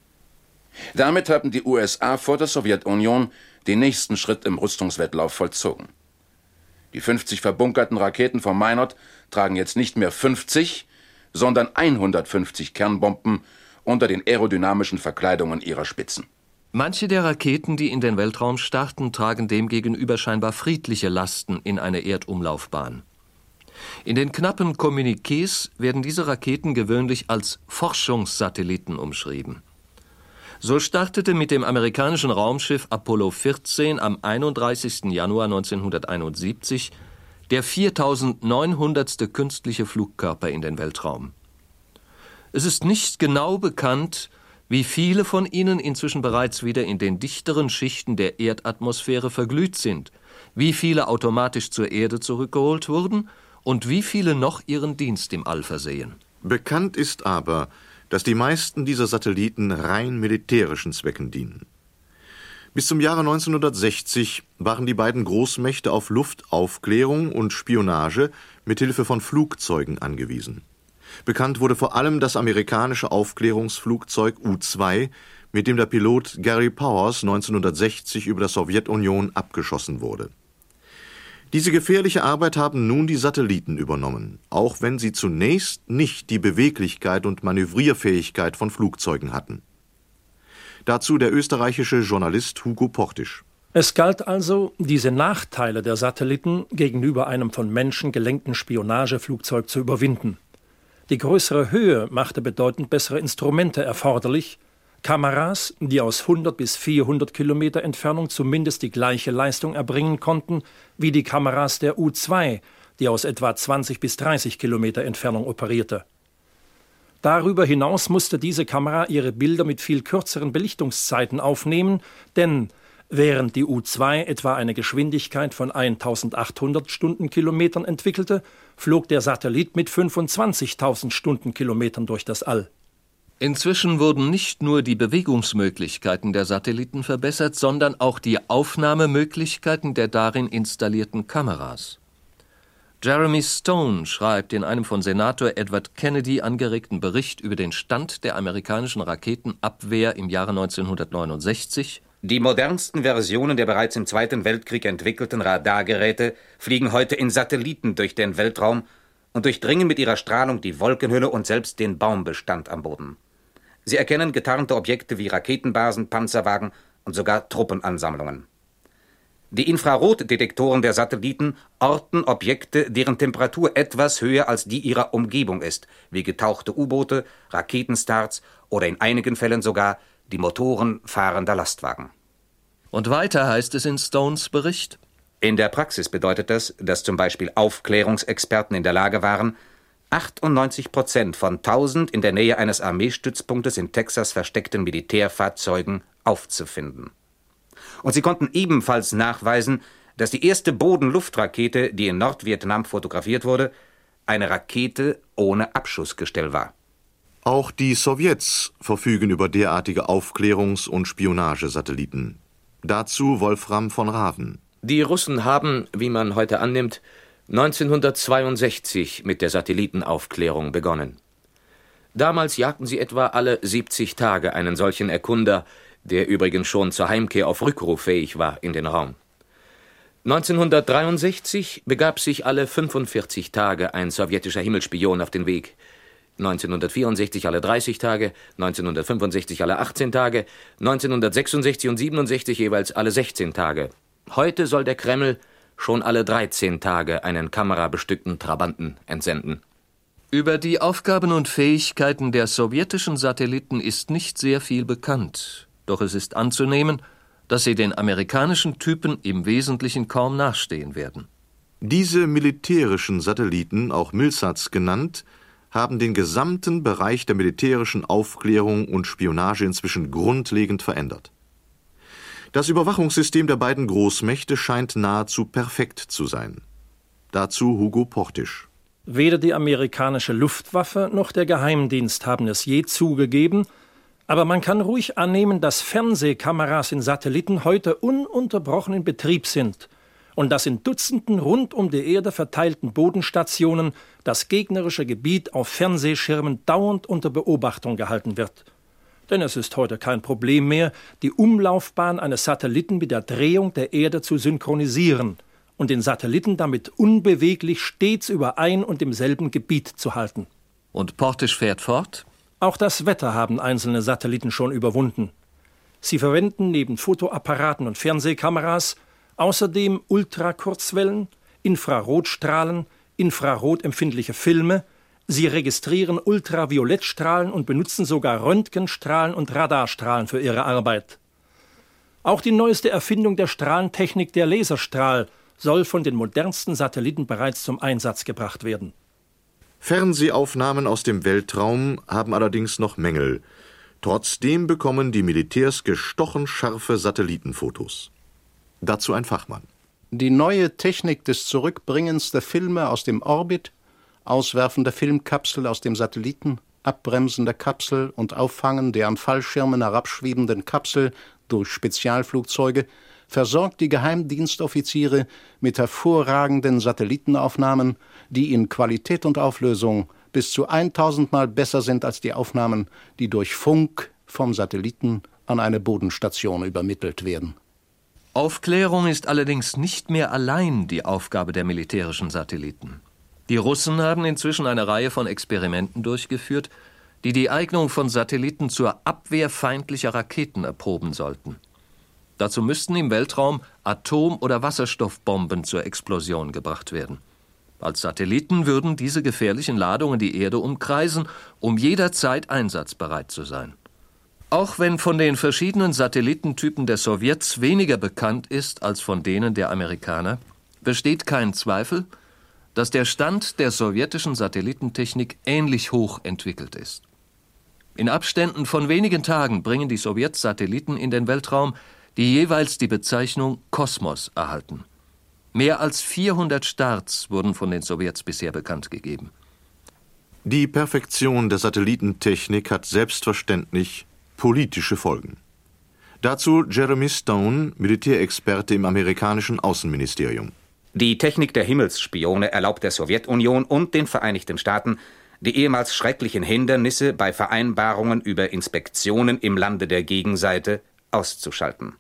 Damit haben die U S A vor der Sowjetunion den nächsten Schritt im Rüstungswettlauf vollzogen. Die fünfzig verbunkerten Raketen von Minot tragen jetzt nicht mehr fünfzig, sondern hundertfünfzig Kernbomben unter den aerodynamischen Verkleidungen ihrer Spitzen. Manche der Raketen, die in den Weltraum starten, tragen demgegenüber scheinbar friedliche Lasten in eine Erdumlaufbahn. In den knappen Kommuniqués werden diese Raketen gewöhnlich als Forschungssatelliten umschrieben. So startete mit dem amerikanischen Raumschiff Apollo vierzehn am einunddreißigsten Januar neunzehnhunderteinundsiebzig der viertausendneunhundertste künstliche Flugkörper in den Weltraum. Es ist nicht genau bekannt, wie viele von ihnen inzwischen bereits wieder in den dichteren Schichten der Erdatmosphäre verglüht sind, wie viele automatisch zur Erde zurückgeholt wurden und wie viele noch ihren Dienst im All versehen. Bekannt ist aber, dass die meisten dieser Satelliten rein militärischen Zwecken dienen. Bis zum Jahre neunzehnhundertsechzig waren die beiden Großmächte auf Luftaufklärung und Spionage mit Hilfe von Flugzeugen angewiesen. Bekannt wurde vor allem das amerikanische Aufklärungsflugzeug U zwei, mit dem der Pilot Gary Powers neunzehnhundertsechzig über der Sowjetunion abgeschossen wurde. Diese gefährliche Arbeit haben nun die Satelliten übernommen, auch wenn sie zunächst nicht die Beweglichkeit und Manövrierfähigkeit von Flugzeugen hatten. Dazu der österreichische Journalist Hugo Portisch. Es galt also, diese Nachteile der Satelliten gegenüber einem von Menschen gelenkten Spionageflugzeug zu überwinden. Die größere Höhe machte bedeutend bessere Instrumente erforderlich, Kameras, die aus hundert bis vierhundert Kilometer Entfernung zumindest die gleiche Leistung erbringen konnten wie die Kameras der U zwei, die aus etwa zwanzig bis dreißig Kilometer Entfernung operierte. Darüber hinaus musste diese Kamera ihre Bilder mit viel kürzeren Belichtungszeiten aufnehmen, denn während die U zwei etwa eine Geschwindigkeit von eintausendachthundert Stundenkilometern entwickelte, flog der Satellit mit fünfundzwanzigtausend Stundenkilometern durch das All. Inzwischen wurden nicht nur die Bewegungsmöglichkeiten der Satelliten verbessert, sondern auch die Aufnahmemöglichkeiten der darin installierten Kameras. Jeremy Stone schreibt in einem von Senator Edward Kennedy angeregten Bericht über den Stand der amerikanischen Raketenabwehr im Jahre neunzehnhundertneunundsechzig: Die modernsten Versionen der bereits im Zweiten Weltkrieg entwickelten Radargeräte fliegen heute in Satelliten durch den Weltraum und durchdringen mit ihrer Strahlung die Wolkenhülle und selbst den Baumbestand am Boden. Sie erkennen getarnte Objekte wie Raketenbasen, Panzerwagen und sogar Truppenansammlungen. Die Infrarotdetektoren der Satelliten orten Objekte, deren Temperatur etwas höher als die ihrer Umgebung ist, wie getauchte U-Boote, Raketenstarts oder in einigen Fällen sogar die Motoren fahrender Lastwagen. Und weiter heißt es in Stones Bericht: In der Praxis bedeutet das, dass zum Beispiel Aufklärungsexperten in der Lage waren, achtundneunzig Prozent von tausend in der Nähe eines Armeestützpunktes in Texas versteckten Militärfahrzeugen aufzufinden. Und sie konnten ebenfalls nachweisen, dass die erste Boden-Luft-Rakete, die in Nordvietnam fotografiert wurde, eine Rakete ohne Abschussgestell war. Auch die Sowjets verfügen über derartige Aufklärungs- und Spionagesatelliten. Dazu Wolfram von Raven. Die Russen haben, wie man heute annimmt, neunzehnhundertzweiundsechzig mit der Satellitenaufklärung begonnen. Damals jagten sie etwa alle siebzig Tage einen solchen Erkunder, der übrigens schon zur Heimkehr auf Rückruf fähig war, in den Raum. neunzehnhundertdreiundsechzig begab sich alle fünfundvierzig Tage ein sowjetischer Himmelspion auf den Weg. neunzehnhundertvierundsechzig alle dreißig Tage, neunzehnhundertfünfundsechzig alle achtzehn Tage, neunzehnhundertsechsundsechzig und siebenundsechzig jeweils alle sechzehn Tage. Heute soll der Kreml schon alle dreizehn Tage einen kamerabestückten Trabanten entsenden. Über die Aufgaben und Fähigkeiten der sowjetischen Satelliten ist nicht sehr viel bekannt. Doch es ist anzunehmen, dass sie den amerikanischen Typen im Wesentlichen kaum nachstehen werden. Diese militärischen Satelliten, auch Milsats genannt, haben den gesamten Bereich der militärischen Aufklärung und Spionage inzwischen grundlegend verändert. Das Überwachungssystem der beiden Großmächte scheint nahezu perfekt zu sein. Dazu Hugo Portisch. Weder die amerikanische Luftwaffe noch der Geheimdienst haben es je zugegeben, aber man kann ruhig annehmen, dass Fernsehkameras in Satelliten heute ununterbrochen in Betrieb sind und dass in Dutzenden rund um die Erde verteilten Bodenstationen das gegnerische Gebiet auf Fernsehschirmen dauernd unter Beobachtung gehalten wird. Denn es ist heute kein Problem mehr, die Umlaufbahn eines Satelliten mit der Drehung der Erde zu synchronisieren und den Satelliten damit unbeweglich stets über ein und demselben Gebiet zu halten. Und Portisch fährt fort? Auch das Wetter haben einzelne Satelliten schon überwunden. Sie verwenden neben Fotoapparaten und Fernsehkameras außerdem Ultrakurzwellen, Infrarotstrahlen, infrarotempfindliche Filme. Sie registrieren Ultraviolettstrahlen und benutzen sogar Röntgenstrahlen und Radarstrahlen für ihre Arbeit. Auch die neueste Erfindung der Strahlentechnik, der Laserstrahl, soll von den modernsten Satelliten bereits zum Einsatz gebracht werden. Fernsehaufnahmen aus dem Weltraum haben allerdings noch Mängel. Trotzdem bekommen die Militärs gestochen scharfe Satellitenfotos. Dazu ein Fachmann. Die neue Technik des Zurückbringens der Filme aus dem Orbit, Auswerfen der Filmkapsel aus dem Satelliten, Abbremsen der Kapsel und Auffangen der an Fallschirmen herabschwebenden Kapsel durch Spezialflugzeuge versorgt die Geheimdienstoffiziere mit hervorragenden Satellitenaufnahmen, die in Qualität und Auflösung bis zu tausendmal besser sind als die Aufnahmen, die durch Funk vom Satelliten an eine Bodenstation übermittelt werden. Aufklärung ist allerdings nicht mehr allein die Aufgabe der militärischen Satelliten. Die Russen haben inzwischen eine Reihe von Experimenten durchgeführt, die die Eignung von Satelliten zur Abwehr feindlicher Raketen erproben sollten. Dazu müssten im Weltraum Atom- oder Wasserstoffbomben zur Explosion gebracht werden. Als Satelliten würden diese gefährlichen Ladungen die Erde umkreisen, um jederzeit einsatzbereit zu sein. Auch wenn von den verschiedenen Satellitentypen der Sowjets weniger bekannt ist als von denen der Amerikaner, besteht kein Zweifel, dass der Stand der sowjetischen Satellitentechnik ähnlich hoch entwickelt ist. In Abständen von wenigen Tagen bringen die Sowjets Satelliten in den Weltraum, die jeweils die Bezeichnung Kosmos erhalten. Mehr als vierhundert Starts wurden von den Sowjets bisher bekannt gegeben. Die Perfektion der Satellitentechnik hat selbstverständlich politische Folgen. Dazu Jeremy Stone, Militärexperte im amerikanischen Außenministerium. Die Technik der Himmelsspione erlaubt der Sowjetunion und den Vereinigten Staaten, die ehemals schrecklichen Hindernisse bei Vereinbarungen über Inspektionen im Lande der Gegenseite auszuschalten.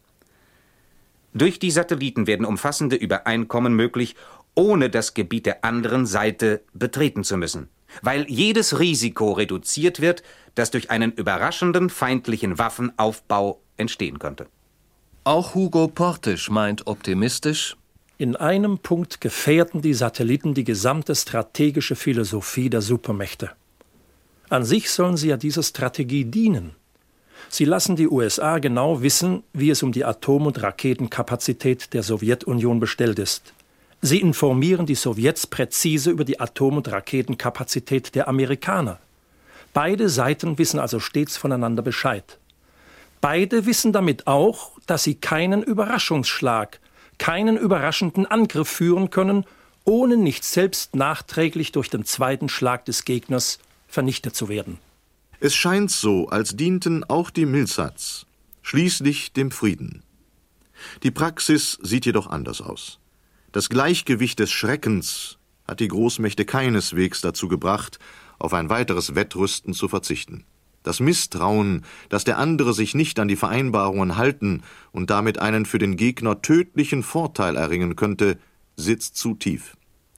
Durch die Satelliten werden umfassende Übereinkommen möglich, ohne das Gebiet der anderen Seite betreten zu müssen, weil jedes Risiko reduziert wird, das durch einen überraschenden feindlichen Waffenaufbau entstehen könnte. Auch Hugo Portisch meint optimistisch: In einem Punkt gefährden die Satelliten die gesamte strategische Philosophie der Supermächte. An sich sollen sie ja dieser Strategie dienen. Sie lassen die U S A genau wissen, wie es um die Atom- und Raketenkapazität der Sowjetunion bestellt ist. Sie informieren die Sowjets präzise über die Atom- und Raketenkapazität der Amerikaner. Beide Seiten wissen also stets voneinander Bescheid. Beide wissen damit auch, dass sie keinen Überraschungsschlag, keinen überraschenden Angriff führen können, ohne nicht selbst nachträglich durch den zweiten Schlag des Gegners vernichtet zu werden. Es scheint so, als dienten auch die Milsats schließlich dem Frieden. Die Praxis sieht jedoch anders aus. Das Gleichgewicht des Schreckens hat die Großmächte keineswegs dazu gebracht, auf ein weiteres Wettrüsten zu verzichten. Das Misstrauen, dass der andere sich nicht an die Vereinbarungen halten und damit einen für den Gegner tödlichen Vorteil erringen könnte, sitzt zu tief.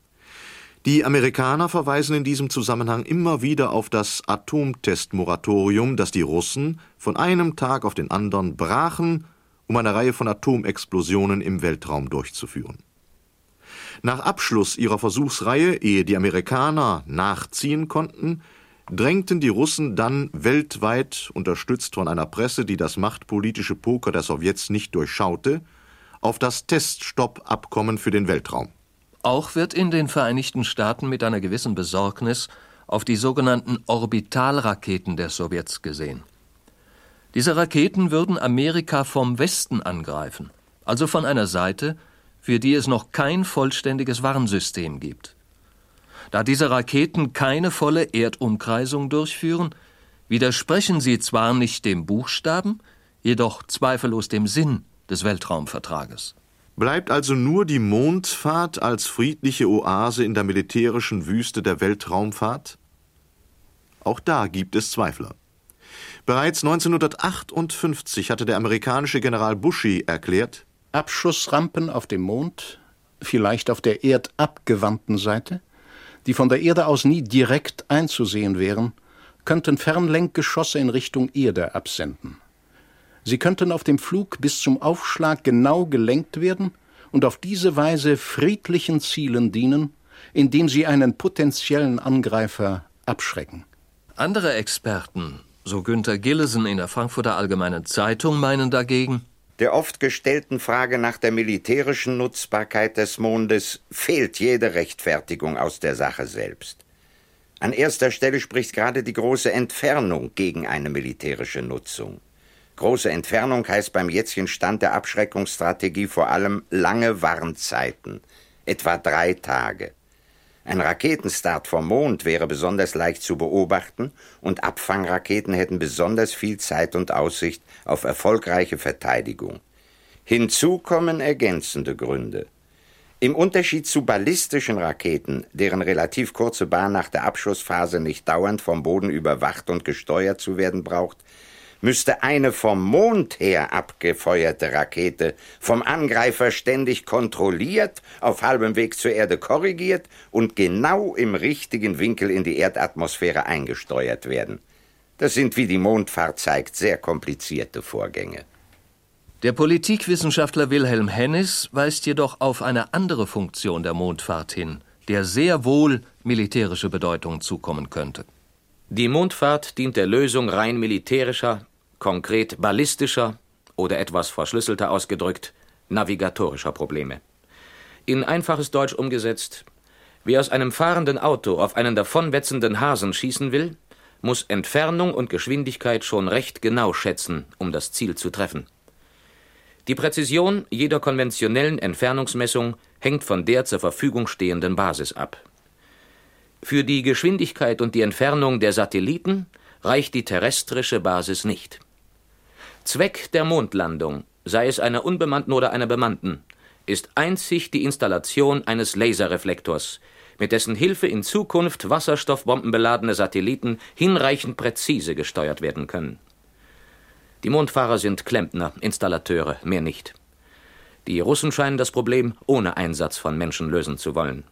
Die Amerikaner verweisen in diesem Zusammenhang immer wieder auf das Atomtestmoratorium, das die Russen von einem Tag auf den anderen brachen, um eine Reihe von Atomexplosionen im Weltraum durchzuführen. Nach Abschluss ihrer Versuchsreihe, ehe die Amerikaner nachziehen konnten, drängten die Russen dann weltweit, unterstützt von einer Presse, die das machtpolitische Poker der Sowjets nicht durchschaute, auf das Teststoppabkommen für den Weltraum. Auch wird in den Vereinigten Staaten mit einer gewissen Besorgnis auf die sogenannten Orbitalraketen der Sowjets gesehen. Diese Raketen würden Amerika vom Westen angreifen, also von einer Seite, für die es noch kein vollständiges Warnsystem gibt. Da diese Raketen keine volle Erdumkreisung durchführen, widersprechen sie zwar nicht dem Buchstaben, jedoch zweifellos dem Sinn des Weltraumvertrages. Bleibt also nur die Mondfahrt als friedliche Oase in der militärischen Wüste der Weltraumfahrt? Auch da gibt es Zweifler. Bereits neunzehnhundertachtundfünfzig hatte der amerikanische General Bushy erklärt: Abschussrampen auf dem Mond, vielleicht auf der erdabgewandten Seite, die von der Erde aus nie direkt einzusehen wären, könnten Fernlenkgeschosse in Richtung Erde absenden. Sie könnten auf dem Flug bis zum Aufschlag genau gelenkt werden und auf diese Weise friedlichen Zielen dienen, indem sie einen potenziellen Angreifer abschrecken. Andere Experten, so Günter Gillesen in der Frankfurter Allgemeinen Zeitung, meinen dagegen: Der oft gestellten Frage nach der militärischen Nutzbarkeit des Mondes fehlt jede Rechtfertigung aus der Sache selbst. An erster Stelle spricht gerade die große Entfernung gegen eine militärische Nutzung. Große Entfernung heißt beim jetzigen Stand der Abschreckungsstrategie vor allem lange Warnzeiten, etwa drei Tage. Ein Raketenstart vom Mond wäre besonders leicht zu beobachten und Abfangraketen hätten besonders viel Zeit und Aussicht auf erfolgreiche Verteidigung. Hinzu kommen ergänzende Gründe. Im Unterschied zu ballistischen Raketen, deren relativ kurze Bahn nach der Abschussphase nicht dauernd vom Boden überwacht und gesteuert zu werden braucht, müsste eine vom Mond her abgefeuerte Rakete vom Angreifer ständig kontrolliert, auf halbem Weg zur Erde korrigiert und genau im richtigen Winkel in die Erdatmosphäre eingesteuert werden. Das sind, wie die Mondfahrt zeigt, sehr komplizierte Vorgänge. Der Politikwissenschaftler Wilhelm Hennis weist jedoch auf eine andere Funktion der Mondfahrt hin, der sehr wohl militärische Bedeutung zukommen könnte. Die Mondfahrt dient der Lösung rein militärischer, konkret ballistischer oder etwas verschlüsselter ausgedrückt, navigatorischer Probleme. In einfaches Deutsch umgesetzt: Wer aus einem fahrenden Auto auf einen davonwetzenden Hasen schießen will, muss Entfernung und Geschwindigkeit schon recht genau schätzen, um das Ziel zu treffen. Die Präzision jeder konventionellen Entfernungsmessung hängt von der zur Verfügung stehenden Basis ab. Für die Geschwindigkeit und die Entfernung der Satelliten reicht die terrestrische Basis nicht. Zweck der Mondlandung, sei es einer unbemannten oder einer bemannten, ist einzig die Installation eines Laserreflektors, mit dessen Hilfe in Zukunft wasserstoffbombenbeladene Satelliten hinreichend präzise gesteuert werden können. Die Mondfahrer sind Klempner, Installateure, mehr nicht. Die Russen scheinen das Problem ohne Einsatz von Menschen lösen zu wollen.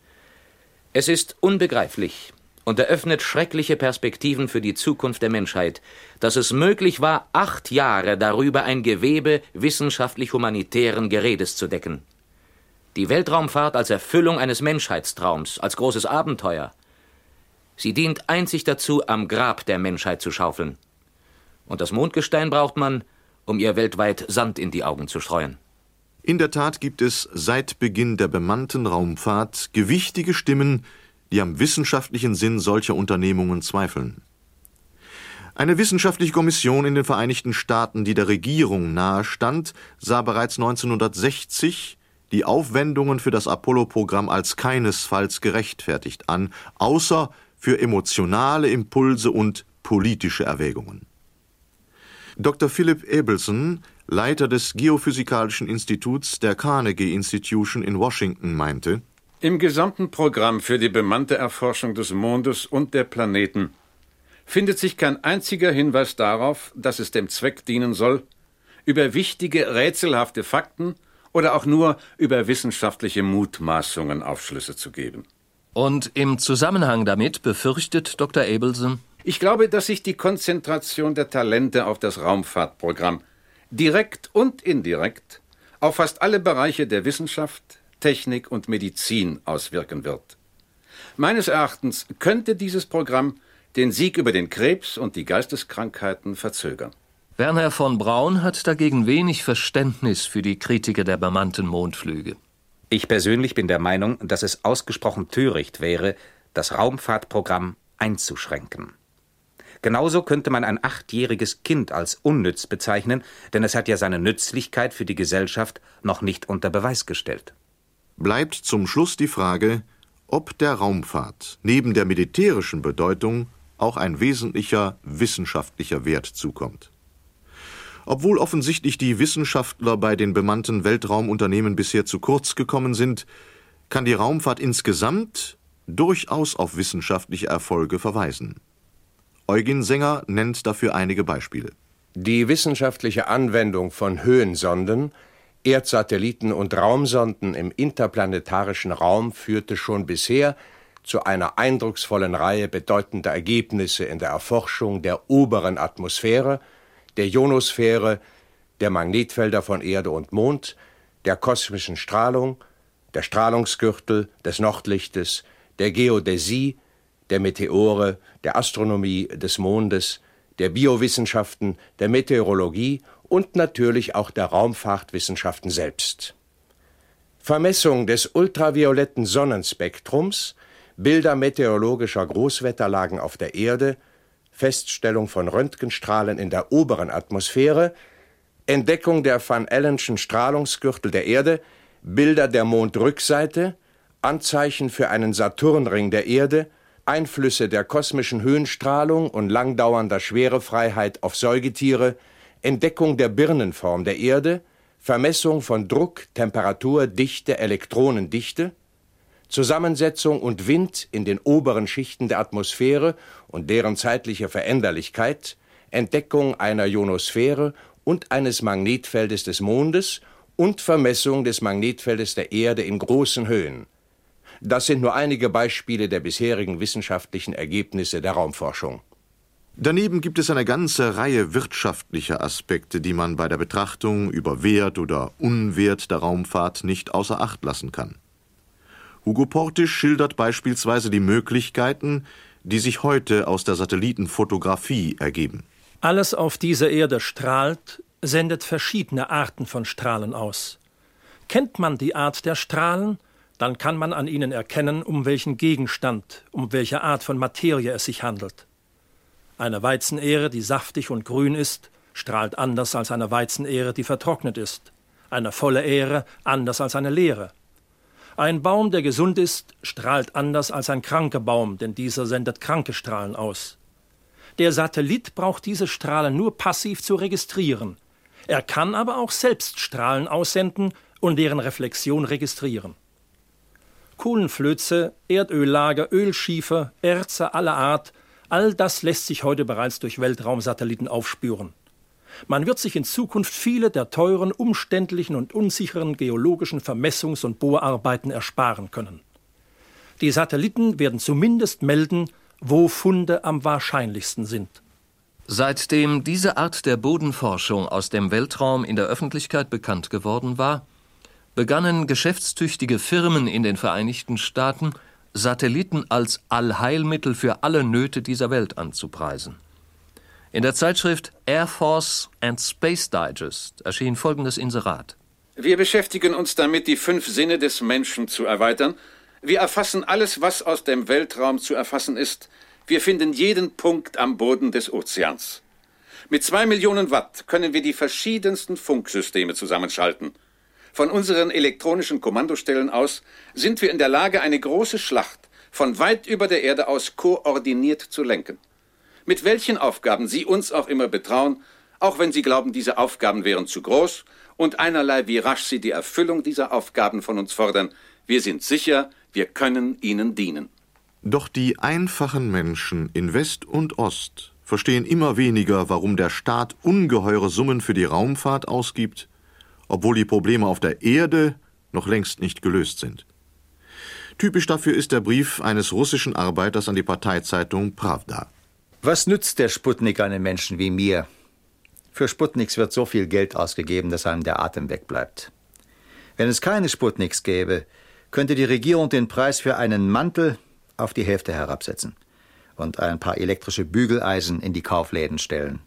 Es ist unbegreiflich und eröffnet schreckliche Perspektiven für die Zukunft der Menschheit, dass es möglich war, acht Jahre darüber ein Gewebe wissenschaftlich-humanitären Geredes zu decken. Die Weltraumfahrt als Erfüllung eines Menschheitstraums, als großes Abenteuer. Sie dient einzig dazu, am Grab der Menschheit zu schaufeln. Und das Mondgestein braucht man, um ihr weltweit Sand in die Augen zu streuen. In der Tat gibt es seit Beginn der bemannten Raumfahrt gewichtige Stimmen, die am wissenschaftlichen Sinn solcher Unternehmungen zweifeln. Eine wissenschaftliche Kommission in den Vereinigten Staaten, die der Regierung nahestand, sah bereits neunzehnhundertsechzig die Aufwendungen für das Apollo-Programm als keinesfalls gerechtfertigt an, außer für emotionale Impulse und politische Erwägungen. Doktor Philip Abelson, Leiter des Geophysikalischen Instituts der Carnegie Institution in Washington, meinte: Im gesamten Programm für die bemannte Erforschung des Mondes und der Planeten findet sich kein einziger Hinweis darauf, dass es dem Zweck dienen soll, über wichtige, rätselhafte Fakten oder auch nur über wissenschaftliche Mutmaßungen Aufschlüsse zu geben. Und im Zusammenhang damit befürchtet Doktor Abelson: Ich glaube, dass sich die Konzentration der Talente auf das Raumfahrtprogramm direkt und indirekt auf fast alle Bereiche der Wissenschaft, Technik und Medizin auswirken wird. Meines Erachtens könnte dieses Programm den Sieg über den Krebs und die Geisteskrankheiten verzögern. Werner von Braun hat dagegen wenig Verständnis für die Kritiker der bemannten Mondflüge. Ich persönlich bin der Meinung, dass es ausgesprochen töricht wäre, das Raumfahrtprogramm einzuschränken. Genauso könnte man ein achtjähriges Kind als unnütz bezeichnen, denn es hat ja seine Nützlichkeit für die Gesellschaft noch nicht unter Beweis gestellt. Bleibt zum Schluss die Frage, ob der Raumfahrt neben der militärischen Bedeutung auch ein wesentlicher wissenschaftlicher Wert zukommt. Obwohl offensichtlich die Wissenschaftler bei den bemannten Weltraumunternehmen bisher zu kurz gekommen sind, kann die Raumfahrt insgesamt durchaus auf wissenschaftliche Erfolge verweisen. Eugen Sänger nennt dafür einige Beispiele. Die wissenschaftliche Anwendung von Höhensonden, Erdsatelliten und Raumsonden im interplanetarischen Raum führte schon bisher zu einer eindrucksvollen Reihe bedeutender Ergebnisse in der Erforschung der oberen Atmosphäre, der Ionosphäre, der Magnetfelder von Erde und Mond, der kosmischen Strahlung, der Strahlungsgürtel, des Nordlichtes, der Geodäsie, der Meteore, der Astronomie des Mondes, der Biowissenschaften, der Meteorologie und natürlich auch der Raumfahrtwissenschaften selbst. Vermessung des ultravioletten Sonnenspektrums, Bilder meteorologischer Großwetterlagen auf der Erde, Feststellung von Röntgenstrahlen in der oberen Atmosphäre, Entdeckung der Van Allenschen Strahlungsgürtel der Erde, Bilder der Mondrückseite, Anzeichen für einen Saturnring der Erde, Einflüsse der kosmischen Höhenstrahlung und langdauernder Schwerefreiheit auf Säugetiere, Entdeckung der Birnenform der Erde, Vermessung von Druck, Temperatur, Dichte, Elektronendichte, Zusammensetzung und Wind in den oberen Schichten der Atmosphäre und deren zeitliche Veränderlichkeit, Entdeckung einer Ionosphäre und eines Magnetfeldes des Mondes und Vermessung des Magnetfeldes der Erde in großen Höhen. Das sind nur einige Beispiele der bisherigen wissenschaftlichen Ergebnisse der Raumforschung. Daneben gibt es eine ganze Reihe wirtschaftlicher Aspekte, die man bei der Betrachtung über Wert oder Unwert der Raumfahrt nicht außer Acht lassen kann. Hugo Portisch schildert beispielsweise die Möglichkeiten, die sich heute aus der Satellitenfotografie ergeben. Alles auf dieser Erde strahlt, sendet verschiedene Arten von Strahlen aus. Kennt man die Art der Strahlen, dann kann man an ihnen erkennen, um welchen Gegenstand, um welche Art von Materie es sich handelt. Eine Weizenähre, die saftig und grün ist, strahlt anders als eine Weizenähre, die vertrocknet ist. Eine volle Ähre anders als eine leere. Ein Baum, der gesund ist, strahlt anders als ein kranker Baum, denn dieser sendet kranke Strahlen aus. Der Satellit braucht diese Strahlen nur passiv zu registrieren. Er kann aber auch selbst Strahlen aussenden und deren Reflexion registrieren. Kohlenflöze, Erdöllager, Ölschiefer, Erze aller Art, all das lässt sich heute bereits durch Weltraumsatelliten aufspüren. Man wird sich in Zukunft viele der teuren, umständlichen und unsicheren geologischen Vermessungs- und Bohrarbeiten ersparen können. Die Satelliten werden zumindest melden, wo Funde am wahrscheinlichsten sind. Seitdem diese Art der Bodenforschung aus dem Weltraum in der Öffentlichkeit bekannt geworden war, begannen geschäftstüchtige Firmen in den Vereinigten Staaten, Satelliten als Allheilmittel für alle Nöte dieser Welt anzupreisen. In der Zeitschrift Air Force and Space Digest erschien folgendes Inserat. Wir beschäftigen uns damit, die fünf Sinne des Menschen zu erweitern. Wir erfassen alles, was aus dem Weltraum zu erfassen ist. Wir finden jeden Punkt am Boden des Ozeans. Mit zwei Millionen Watt können wir die verschiedensten Funksysteme zusammenschalten. Von unseren elektronischen Kommandostellen aus sind wir in der Lage, eine große Schlacht von weit über der Erde aus koordiniert zu lenken. Mit welchen Aufgaben Sie uns auch immer betrauen, auch wenn Sie glauben, diese Aufgaben wären zu groß und einerlei wie rasch Sie die Erfüllung dieser Aufgaben von uns fordern, wir sind sicher, wir können Ihnen dienen. Doch die einfachen Menschen in West und Ost verstehen immer weniger, warum der Staat ungeheure Summen für die Raumfahrt ausgibt, obwohl die Probleme auf der Erde noch längst nicht gelöst sind. Typisch dafür ist der Brief eines russischen Arbeiters an die Parteizeitung Pravda. Was nützt der Sputnik einem Menschen wie mir? Für Sputniks wird so viel Geld ausgegeben, dass einem der Atem wegbleibt. Wenn es keine Sputniks gäbe, könnte die Regierung den Preis für einen Mantel auf die Hälfte herabsetzen und ein paar elektrische Bügeleisen in die Kaufläden stellen.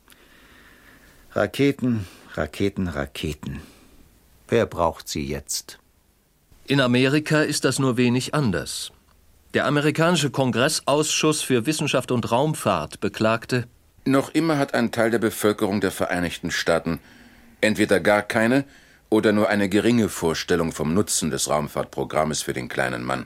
Raketen, Raketen, Raketen. Wer braucht sie jetzt? In Amerika ist das nur wenig anders. Der amerikanische Kongressausschuss für Wissenschaft und Raumfahrt beklagte: Noch immer hat ein Teil der Bevölkerung der Vereinigten Staaten entweder gar keine oder nur eine geringe Vorstellung vom Nutzen des Raumfahrtprogrammes für den kleinen Mann.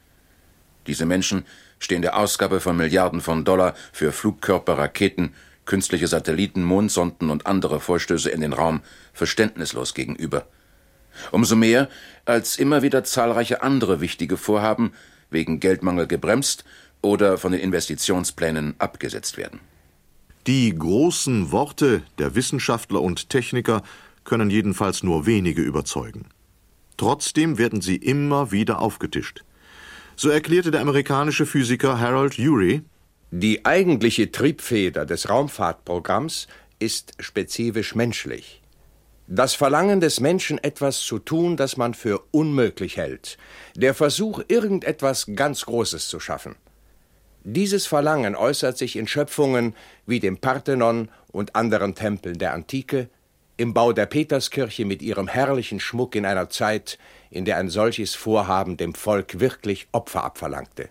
Diese Menschen stehen der Ausgabe von Milliarden von Dollar für Flugkörper, Raketen, künstliche Satelliten, Mondsonden und andere Vorstöße in den Raum verständnislos gegenüber. Umso mehr, als immer wieder zahlreiche andere wichtige Vorhaben wegen Geldmangel gebremst oder von den Investitionsplänen abgesetzt werden. Die großen Worte der Wissenschaftler und Techniker können jedenfalls nur wenige überzeugen. Trotzdem werden sie immer wieder aufgetischt. So erklärte der amerikanische Physiker Harold Urey: Die eigentliche Triebfeder des Raumfahrtprogramms ist spezifisch menschlich. Das Verlangen des Menschen, etwas zu tun, das man für unmöglich hält. Der Versuch, irgendetwas ganz Großes zu schaffen. Dieses Verlangen äußert sich in Schöpfungen wie dem Parthenon und anderen Tempeln der Antike, im Bau der Peterskirche mit ihrem herrlichen Schmuck in einer Zeit, in der ein solches Vorhaben dem Volk wirklich Opfer abverlangte.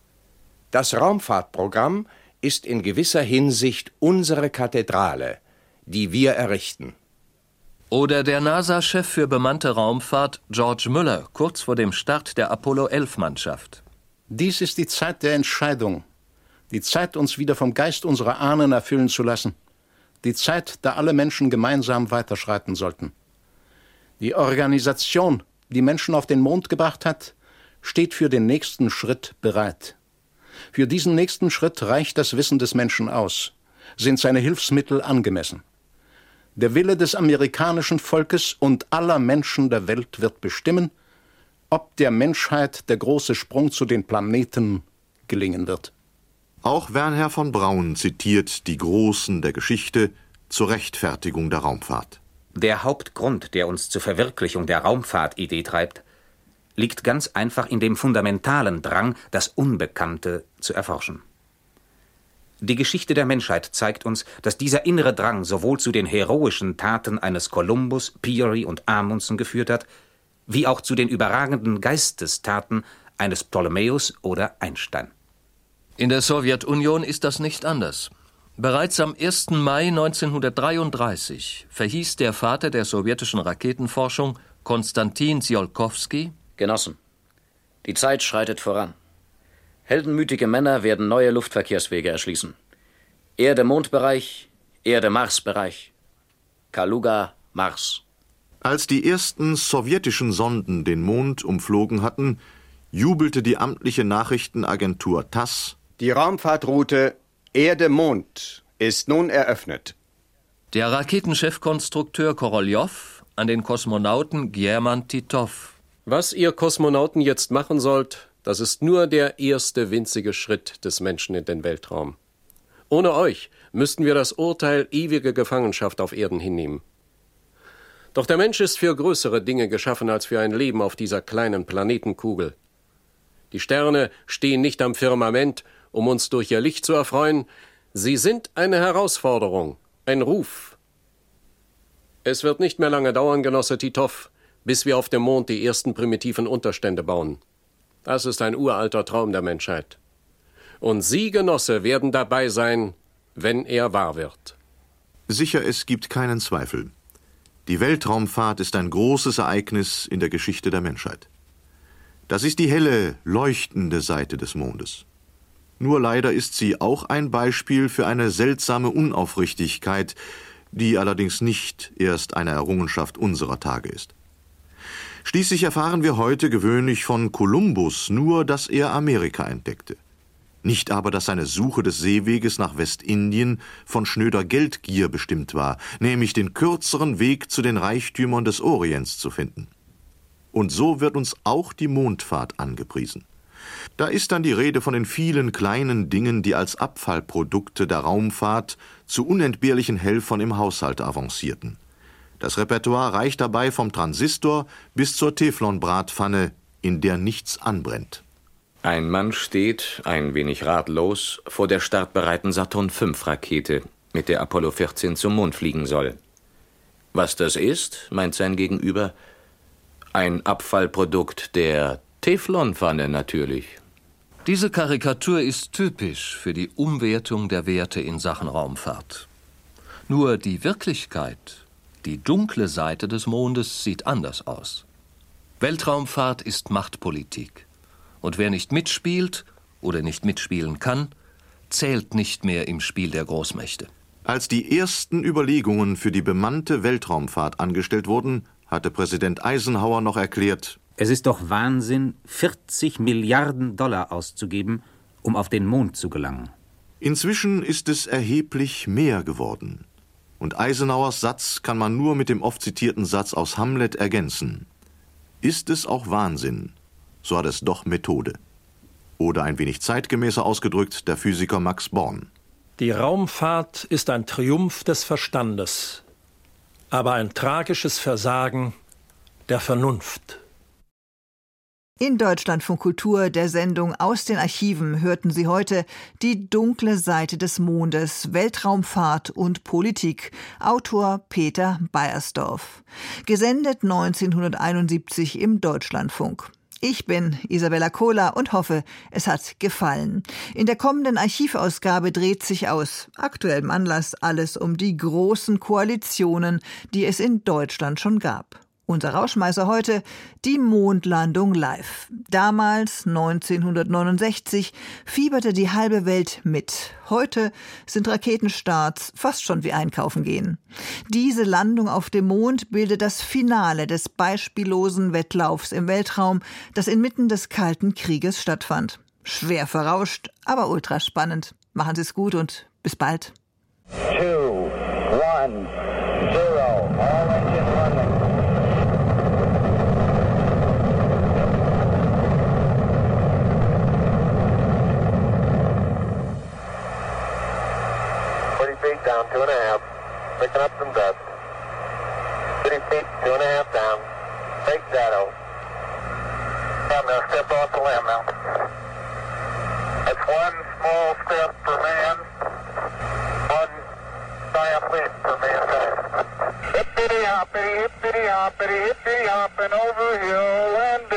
Das Raumfahrtprogramm ist in gewisser Hinsicht unsere Kathedrale, die wir errichten. Oder der NASA-Chef für bemannte Raumfahrt George Mueller kurz vor dem Start der Apollo elf Mannschaft. Dies ist die Zeit der Entscheidung, die Zeit, uns wieder vom Geist unserer Ahnen erfüllen zu lassen, die Zeit, da alle Menschen gemeinsam weiterschreiten sollten. Die Organisation, die Menschen auf den Mond gebracht hat, steht für den nächsten Schritt bereit. Für diesen nächsten Schritt reicht das Wissen des Menschen aus, sind seine Hilfsmittel angemessen. Der Wille des amerikanischen Volkes und aller Menschen der Welt wird bestimmen, ob der Menschheit der große Sprung zu den Planeten gelingen wird. Auch Wernher von Braun zitiert die Großen der Geschichte zur Rechtfertigung der Raumfahrt. Der Hauptgrund, der uns zur Verwirklichung der Raumfahrtidee treibt, liegt ganz einfach in dem fundamentalen Drang, das Unbekannte zu erforschen. Die Geschichte der Menschheit zeigt uns, dass dieser innere Drang sowohl zu den heroischen Taten eines Kolumbus, Peary und Amundsen geführt hat, wie auch zu den überragenden Geistestaten eines Ptolemäus oder Einstein. In der Sowjetunion ist das nicht anders. Bereits am ersten Mai neunzehnhundertdreiunddreißig verhieß der Vater der sowjetischen Raketenforschung, Konstantin Tsiolkovsky: Genossen, die Zeit schreitet voran. Heldenmütige Männer werden neue Luftverkehrswege erschließen. Erde-Mond-Bereich, Erde-Mars-Bereich. Kaluga, Mars. Als die ersten sowjetischen Sonden den Mond umflogen hatten, jubelte die amtliche Nachrichtenagentur TASS: Die Raumfahrtroute Erde-Mond ist nun eröffnet. Der Raketenchefkonstrukteur Koroljow an den Kosmonauten German Titov: Was ihr Kosmonauten jetzt machen sollt, das ist nur der erste winzige Schritt des Menschen in den Weltraum. Ohne euch müssten wir das Urteil ewige Gefangenschaft auf Erden hinnehmen. Doch der Mensch ist für größere Dinge geschaffen als für ein Leben auf dieser kleinen Planetenkugel. Die Sterne stehen nicht am Firmament, um uns durch ihr Licht zu erfreuen. Sie sind eine Herausforderung, ein Ruf. Es wird nicht mehr lange dauern, Genosse Titov, bis wir auf dem Mond die ersten primitiven Unterstände bauen. Das ist ein uralter Traum der Menschheit. Und Sie, Genosse, werden dabei sein, wenn er wahr wird. Sicher, es gibt keinen Zweifel. Die Weltraumfahrt ist ein großes Ereignis in der Geschichte der Menschheit. Das ist die helle, leuchtende Seite des Mondes. Nur leider ist sie auch ein Beispiel für eine seltsame Unaufrichtigkeit, die allerdings nicht erst eine Errungenschaft unserer Tage ist. Schließlich erfahren wir heute gewöhnlich von Kolumbus nur, dass er Amerika entdeckte. Nicht aber, dass seine Suche des Seeweges nach Westindien von schnöder Geldgier bestimmt war, nämlich den kürzeren Weg zu den Reichtümern des Orients zu finden. Und so wird uns auch die Mondfahrt angepriesen. Da ist dann die Rede von den vielen kleinen Dingen, die als Abfallprodukte der Raumfahrt zu unentbehrlichen Helfern im Haushalt avancierten. Das Repertoire reicht dabei vom Transistor bis zur Teflonbratpfanne, in der nichts anbrennt. Ein Mann steht, ein wenig ratlos, vor der startbereiten Saturn fünf Rakete, mit der Apollo vierzehn zum Mond fliegen soll. Was das ist, meint sein Gegenüber, ein Abfallprodukt der Teflonpfanne natürlich. Diese Karikatur ist typisch für die Umwertung der Werte in Sachen Raumfahrt. Nur die Wirklichkeit, die dunkle Seite des Mondes, sieht anders aus. Weltraumfahrt ist Machtpolitik. Und wer nicht mitspielt oder nicht mitspielen kann, zählt nicht mehr im Spiel der Großmächte. Als die ersten Überlegungen für die bemannte Weltraumfahrt angestellt wurden, hatte Präsident Eisenhower noch erklärt: Es ist doch Wahnsinn, vierzig Milliarden Dollar auszugeben, um auf den Mond zu gelangen. Inzwischen ist es erheblich mehr geworden. Und Eisenhowers Satz kann man nur mit dem oft zitierten Satz aus Hamlet ergänzen: Ist es auch Wahnsinn, so hat es doch Methode. Oder ein wenig zeitgemäßer ausgedrückt der Physiker Max Born: Die Raumfahrt ist ein Triumph des Verstandes, aber ein tragisches Versagen der Vernunft. In Deutschlandfunk Kultur, der Sendung Aus den Archiven, hörten Sie heute Die dunkle Seite des Mondes, Weltraumfahrt und Politik, Autor Peter Beiersdorf. Gesendet neunzehnhunderteinundsiebzig im Deutschlandfunk. Ich bin Isabella Kohler und hoffe, es hat gefallen. In der kommenden Archivausgabe dreht sich aus aktuellem Anlass alles um die großen Koalitionen, die es in Deutschland schon gab. Unser Rauschmeißer heute: die Mondlandung live. Damals, neunzehnhundertneunundsechzig, fieberte die halbe Welt mit. Heute sind Raketenstarts fast schon wie einkaufen gehen. Diese Landung auf dem Mond bildet das Finale des beispiellosen Wettlaufs im Weltraum, das inmitten des Kalten Krieges stattfand. Schwer verrauscht, aber ultra spannend. Machen Sie es gut und bis bald. Two, one, zero, all engine running. Down, two and a half, picking up some dust. thirty feet, two and a half down. Big shadow. I'm going to step off the limb now. That's one small step for man, one giant leap for mankind. Hippity hoppity, hippity hoppity, hippity hopping over hill and